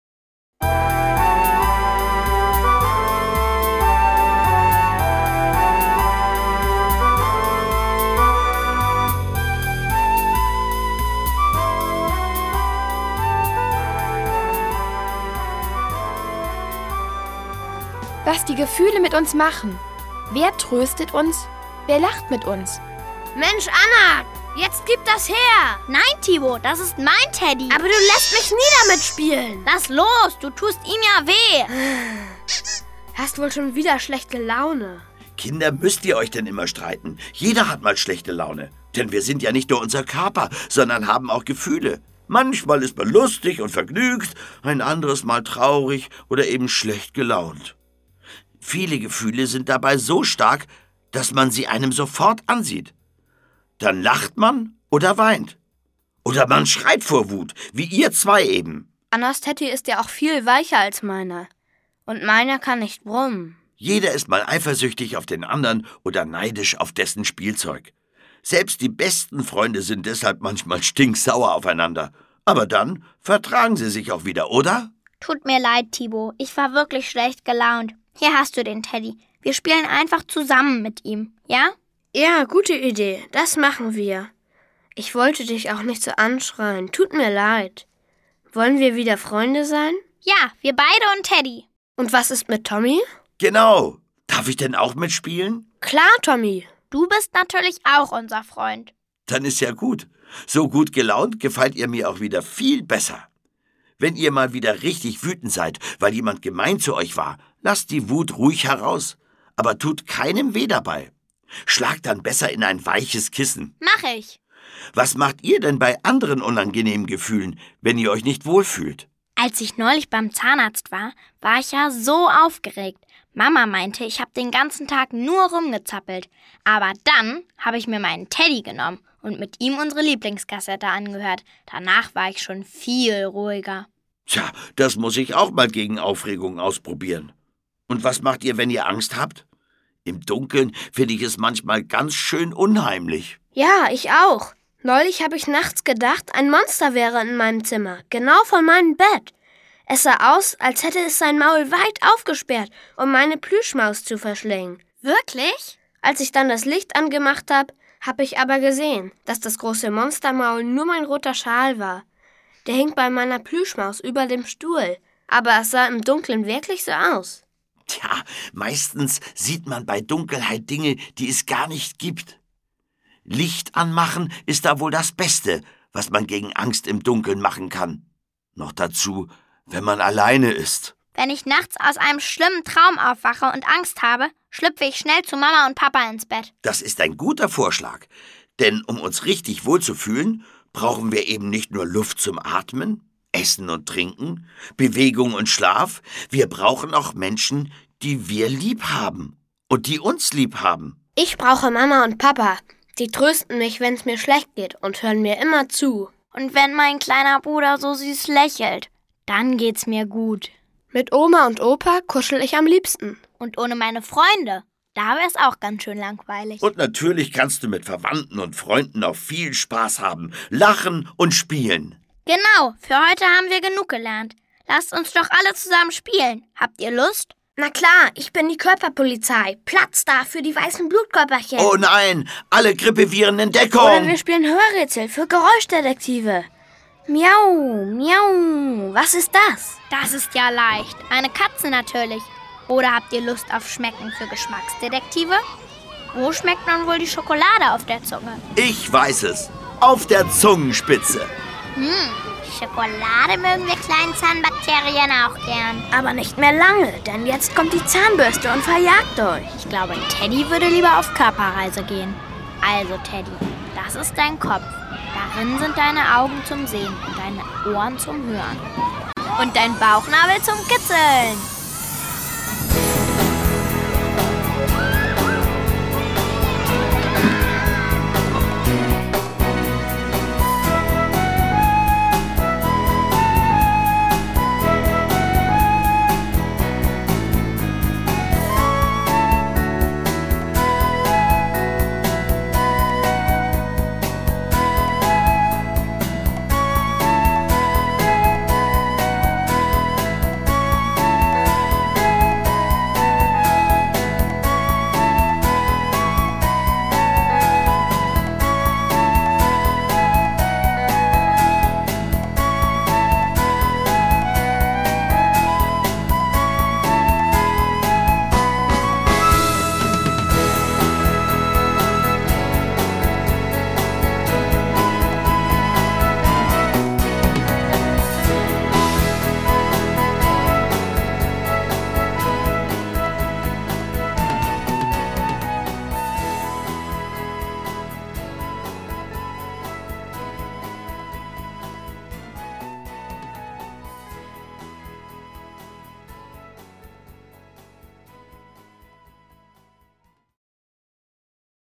Was die Gefühle mit uns machen. Wer tröstet uns? Wer lacht mit uns? Mensch, Anna, jetzt gib das her. Nein, Thibaut, das ist mein Teddy. Aber du lässt mich nie damit spielen. Lass los, du tust ihm ja weh. Hast wohl schon wieder schlechte Laune. Kinder, müsst ihr euch denn immer streiten? Jeder hat mal schlechte Laune. Denn wir sind ja nicht nur unser Körper, sondern haben auch Gefühle. Manchmal ist man lustig und vergnügt, ein anderes Mal traurig oder eben schlecht gelaunt. Viele Gefühle sind dabei so stark, dass man sie einem sofort ansieht. Dann lacht man oder weint. Oder man schreit vor Wut, wie ihr zwei eben. Annas Teddy ist ja auch viel weicher als meiner. Und meiner kann nicht brummen. Jeder ist mal eifersüchtig auf den anderen oder neidisch auf dessen Spielzeug. Selbst die besten Freunde sind deshalb manchmal stinksauer aufeinander. Aber dann vertragen sie sich auch wieder, oder? Tut mir leid, Thibaut. Ich war wirklich schlecht gelaunt. Hier hast du den Teddy. Wir spielen einfach zusammen mit ihm, ja? Ja, gute Idee. Das machen wir. Ich wollte dich auch nicht so anschreien. Tut mir leid. Wollen wir wieder Freunde sein? Ja, wir beide und Teddy. Und was ist mit Tommy? Genau. Darf ich denn auch mitspielen? Klar, Tommy. Du bist natürlich auch unser Freund. Dann ist ja gut. So gut gelaunt gefällt ihr mir auch wieder viel besser. Wenn ihr mal wieder richtig wütend seid, weil jemand gemein zu euch war, lasst die Wut ruhig heraus. Aber tut keinem weh dabei. Schlagt dann besser in ein weiches Kissen. Mach ich. Was macht ihr denn bei anderen unangenehmen Gefühlen, wenn ihr euch nicht wohlfühlt? Als ich neulich beim Zahnarzt war, war ich ja so aufgeregt. Mama meinte, ich habe den ganzen Tag nur rumgezappelt. Aber dann habe ich mir meinen Teddy genommen und mit ihm unsere Lieblingskassette angehört. Danach war ich schon viel ruhiger. Tja, das muss ich auch mal gegen Aufregung ausprobieren. Und was macht ihr, wenn ihr Angst habt? Im Dunkeln finde ich es manchmal ganz schön unheimlich. Ja, ich auch. Neulich habe ich nachts gedacht, ein Monster wäre in meinem Zimmer, genau vor meinem Bett. Es sah aus, als hätte es sein Maul weit aufgesperrt, um meine Plüschmaus zu verschlingen. Wirklich? Als ich dann das Licht angemacht habe, habe ich aber gesehen, dass das große Monstermaul nur mein roter Schal war. Der hing bei meiner Plüschmaus über dem Stuhl, aber es sah im Dunkeln wirklich so aus. Tja, meistens sieht man bei Dunkelheit Dinge, die es gar nicht gibt. Licht anmachen ist da wohl das Beste, was man gegen Angst im Dunkeln machen kann. Noch dazu, wenn man alleine ist. Wenn ich nachts aus einem schlimmen Traum aufwache und Angst habe, schlüpfe ich schnell zu Mama und Papa ins Bett. Das ist ein guter Vorschlag, denn um uns richtig wohlzufühlen, brauchen wir eben nicht nur Luft zum Atmen, Essen und Trinken, Bewegung und Schlaf, wir brauchen auch Menschen, die wir lieb haben und die uns lieb haben. Ich brauche Mama und Papa. Die trösten mich, wenn es mir schlecht geht und hören mir immer zu. Und wenn mein kleiner Bruder so süß lächelt, dann geht's mir gut. Mit Oma und Opa kuschel ich am liebsten. Und ohne meine Freunde, da wäre es auch ganz schön langweilig. Und natürlich kannst du mit Verwandten und Freunden auch viel Spaß haben, lachen und spielen. Genau, für heute haben wir genug gelernt. Lasst uns doch alle zusammen spielen. Habt ihr Lust? Na klar, ich bin die Körperpolizei. Platz da für die weißen Blutkörperchen. Oh nein, alle Grippeviren in Deckung. Oder wir spielen Hörrätsel für Geräuschdetektive. Miau, miau, was ist das? Das ist ja leicht. Eine Katze natürlich. Oder habt ihr Lust auf Schmecken für Geschmacksdetektive? Wo schmeckt man wohl die Schokolade auf der Zunge? Ich weiß es. Auf der Zungenspitze. Hm, Schokolade mögen wir kleinen Zahnbakterien auch gern. Aber nicht mehr lange, denn jetzt kommt die Zahnbürste und verjagt euch. Ich glaube, Teddy würde lieber auf Körperreise gehen. Also, Teddy, das ist dein Kopf. Darin sind deine Augen zum Sehen und deine Ohren zum Hören. Und dein Bauchnabel zum Kitzeln.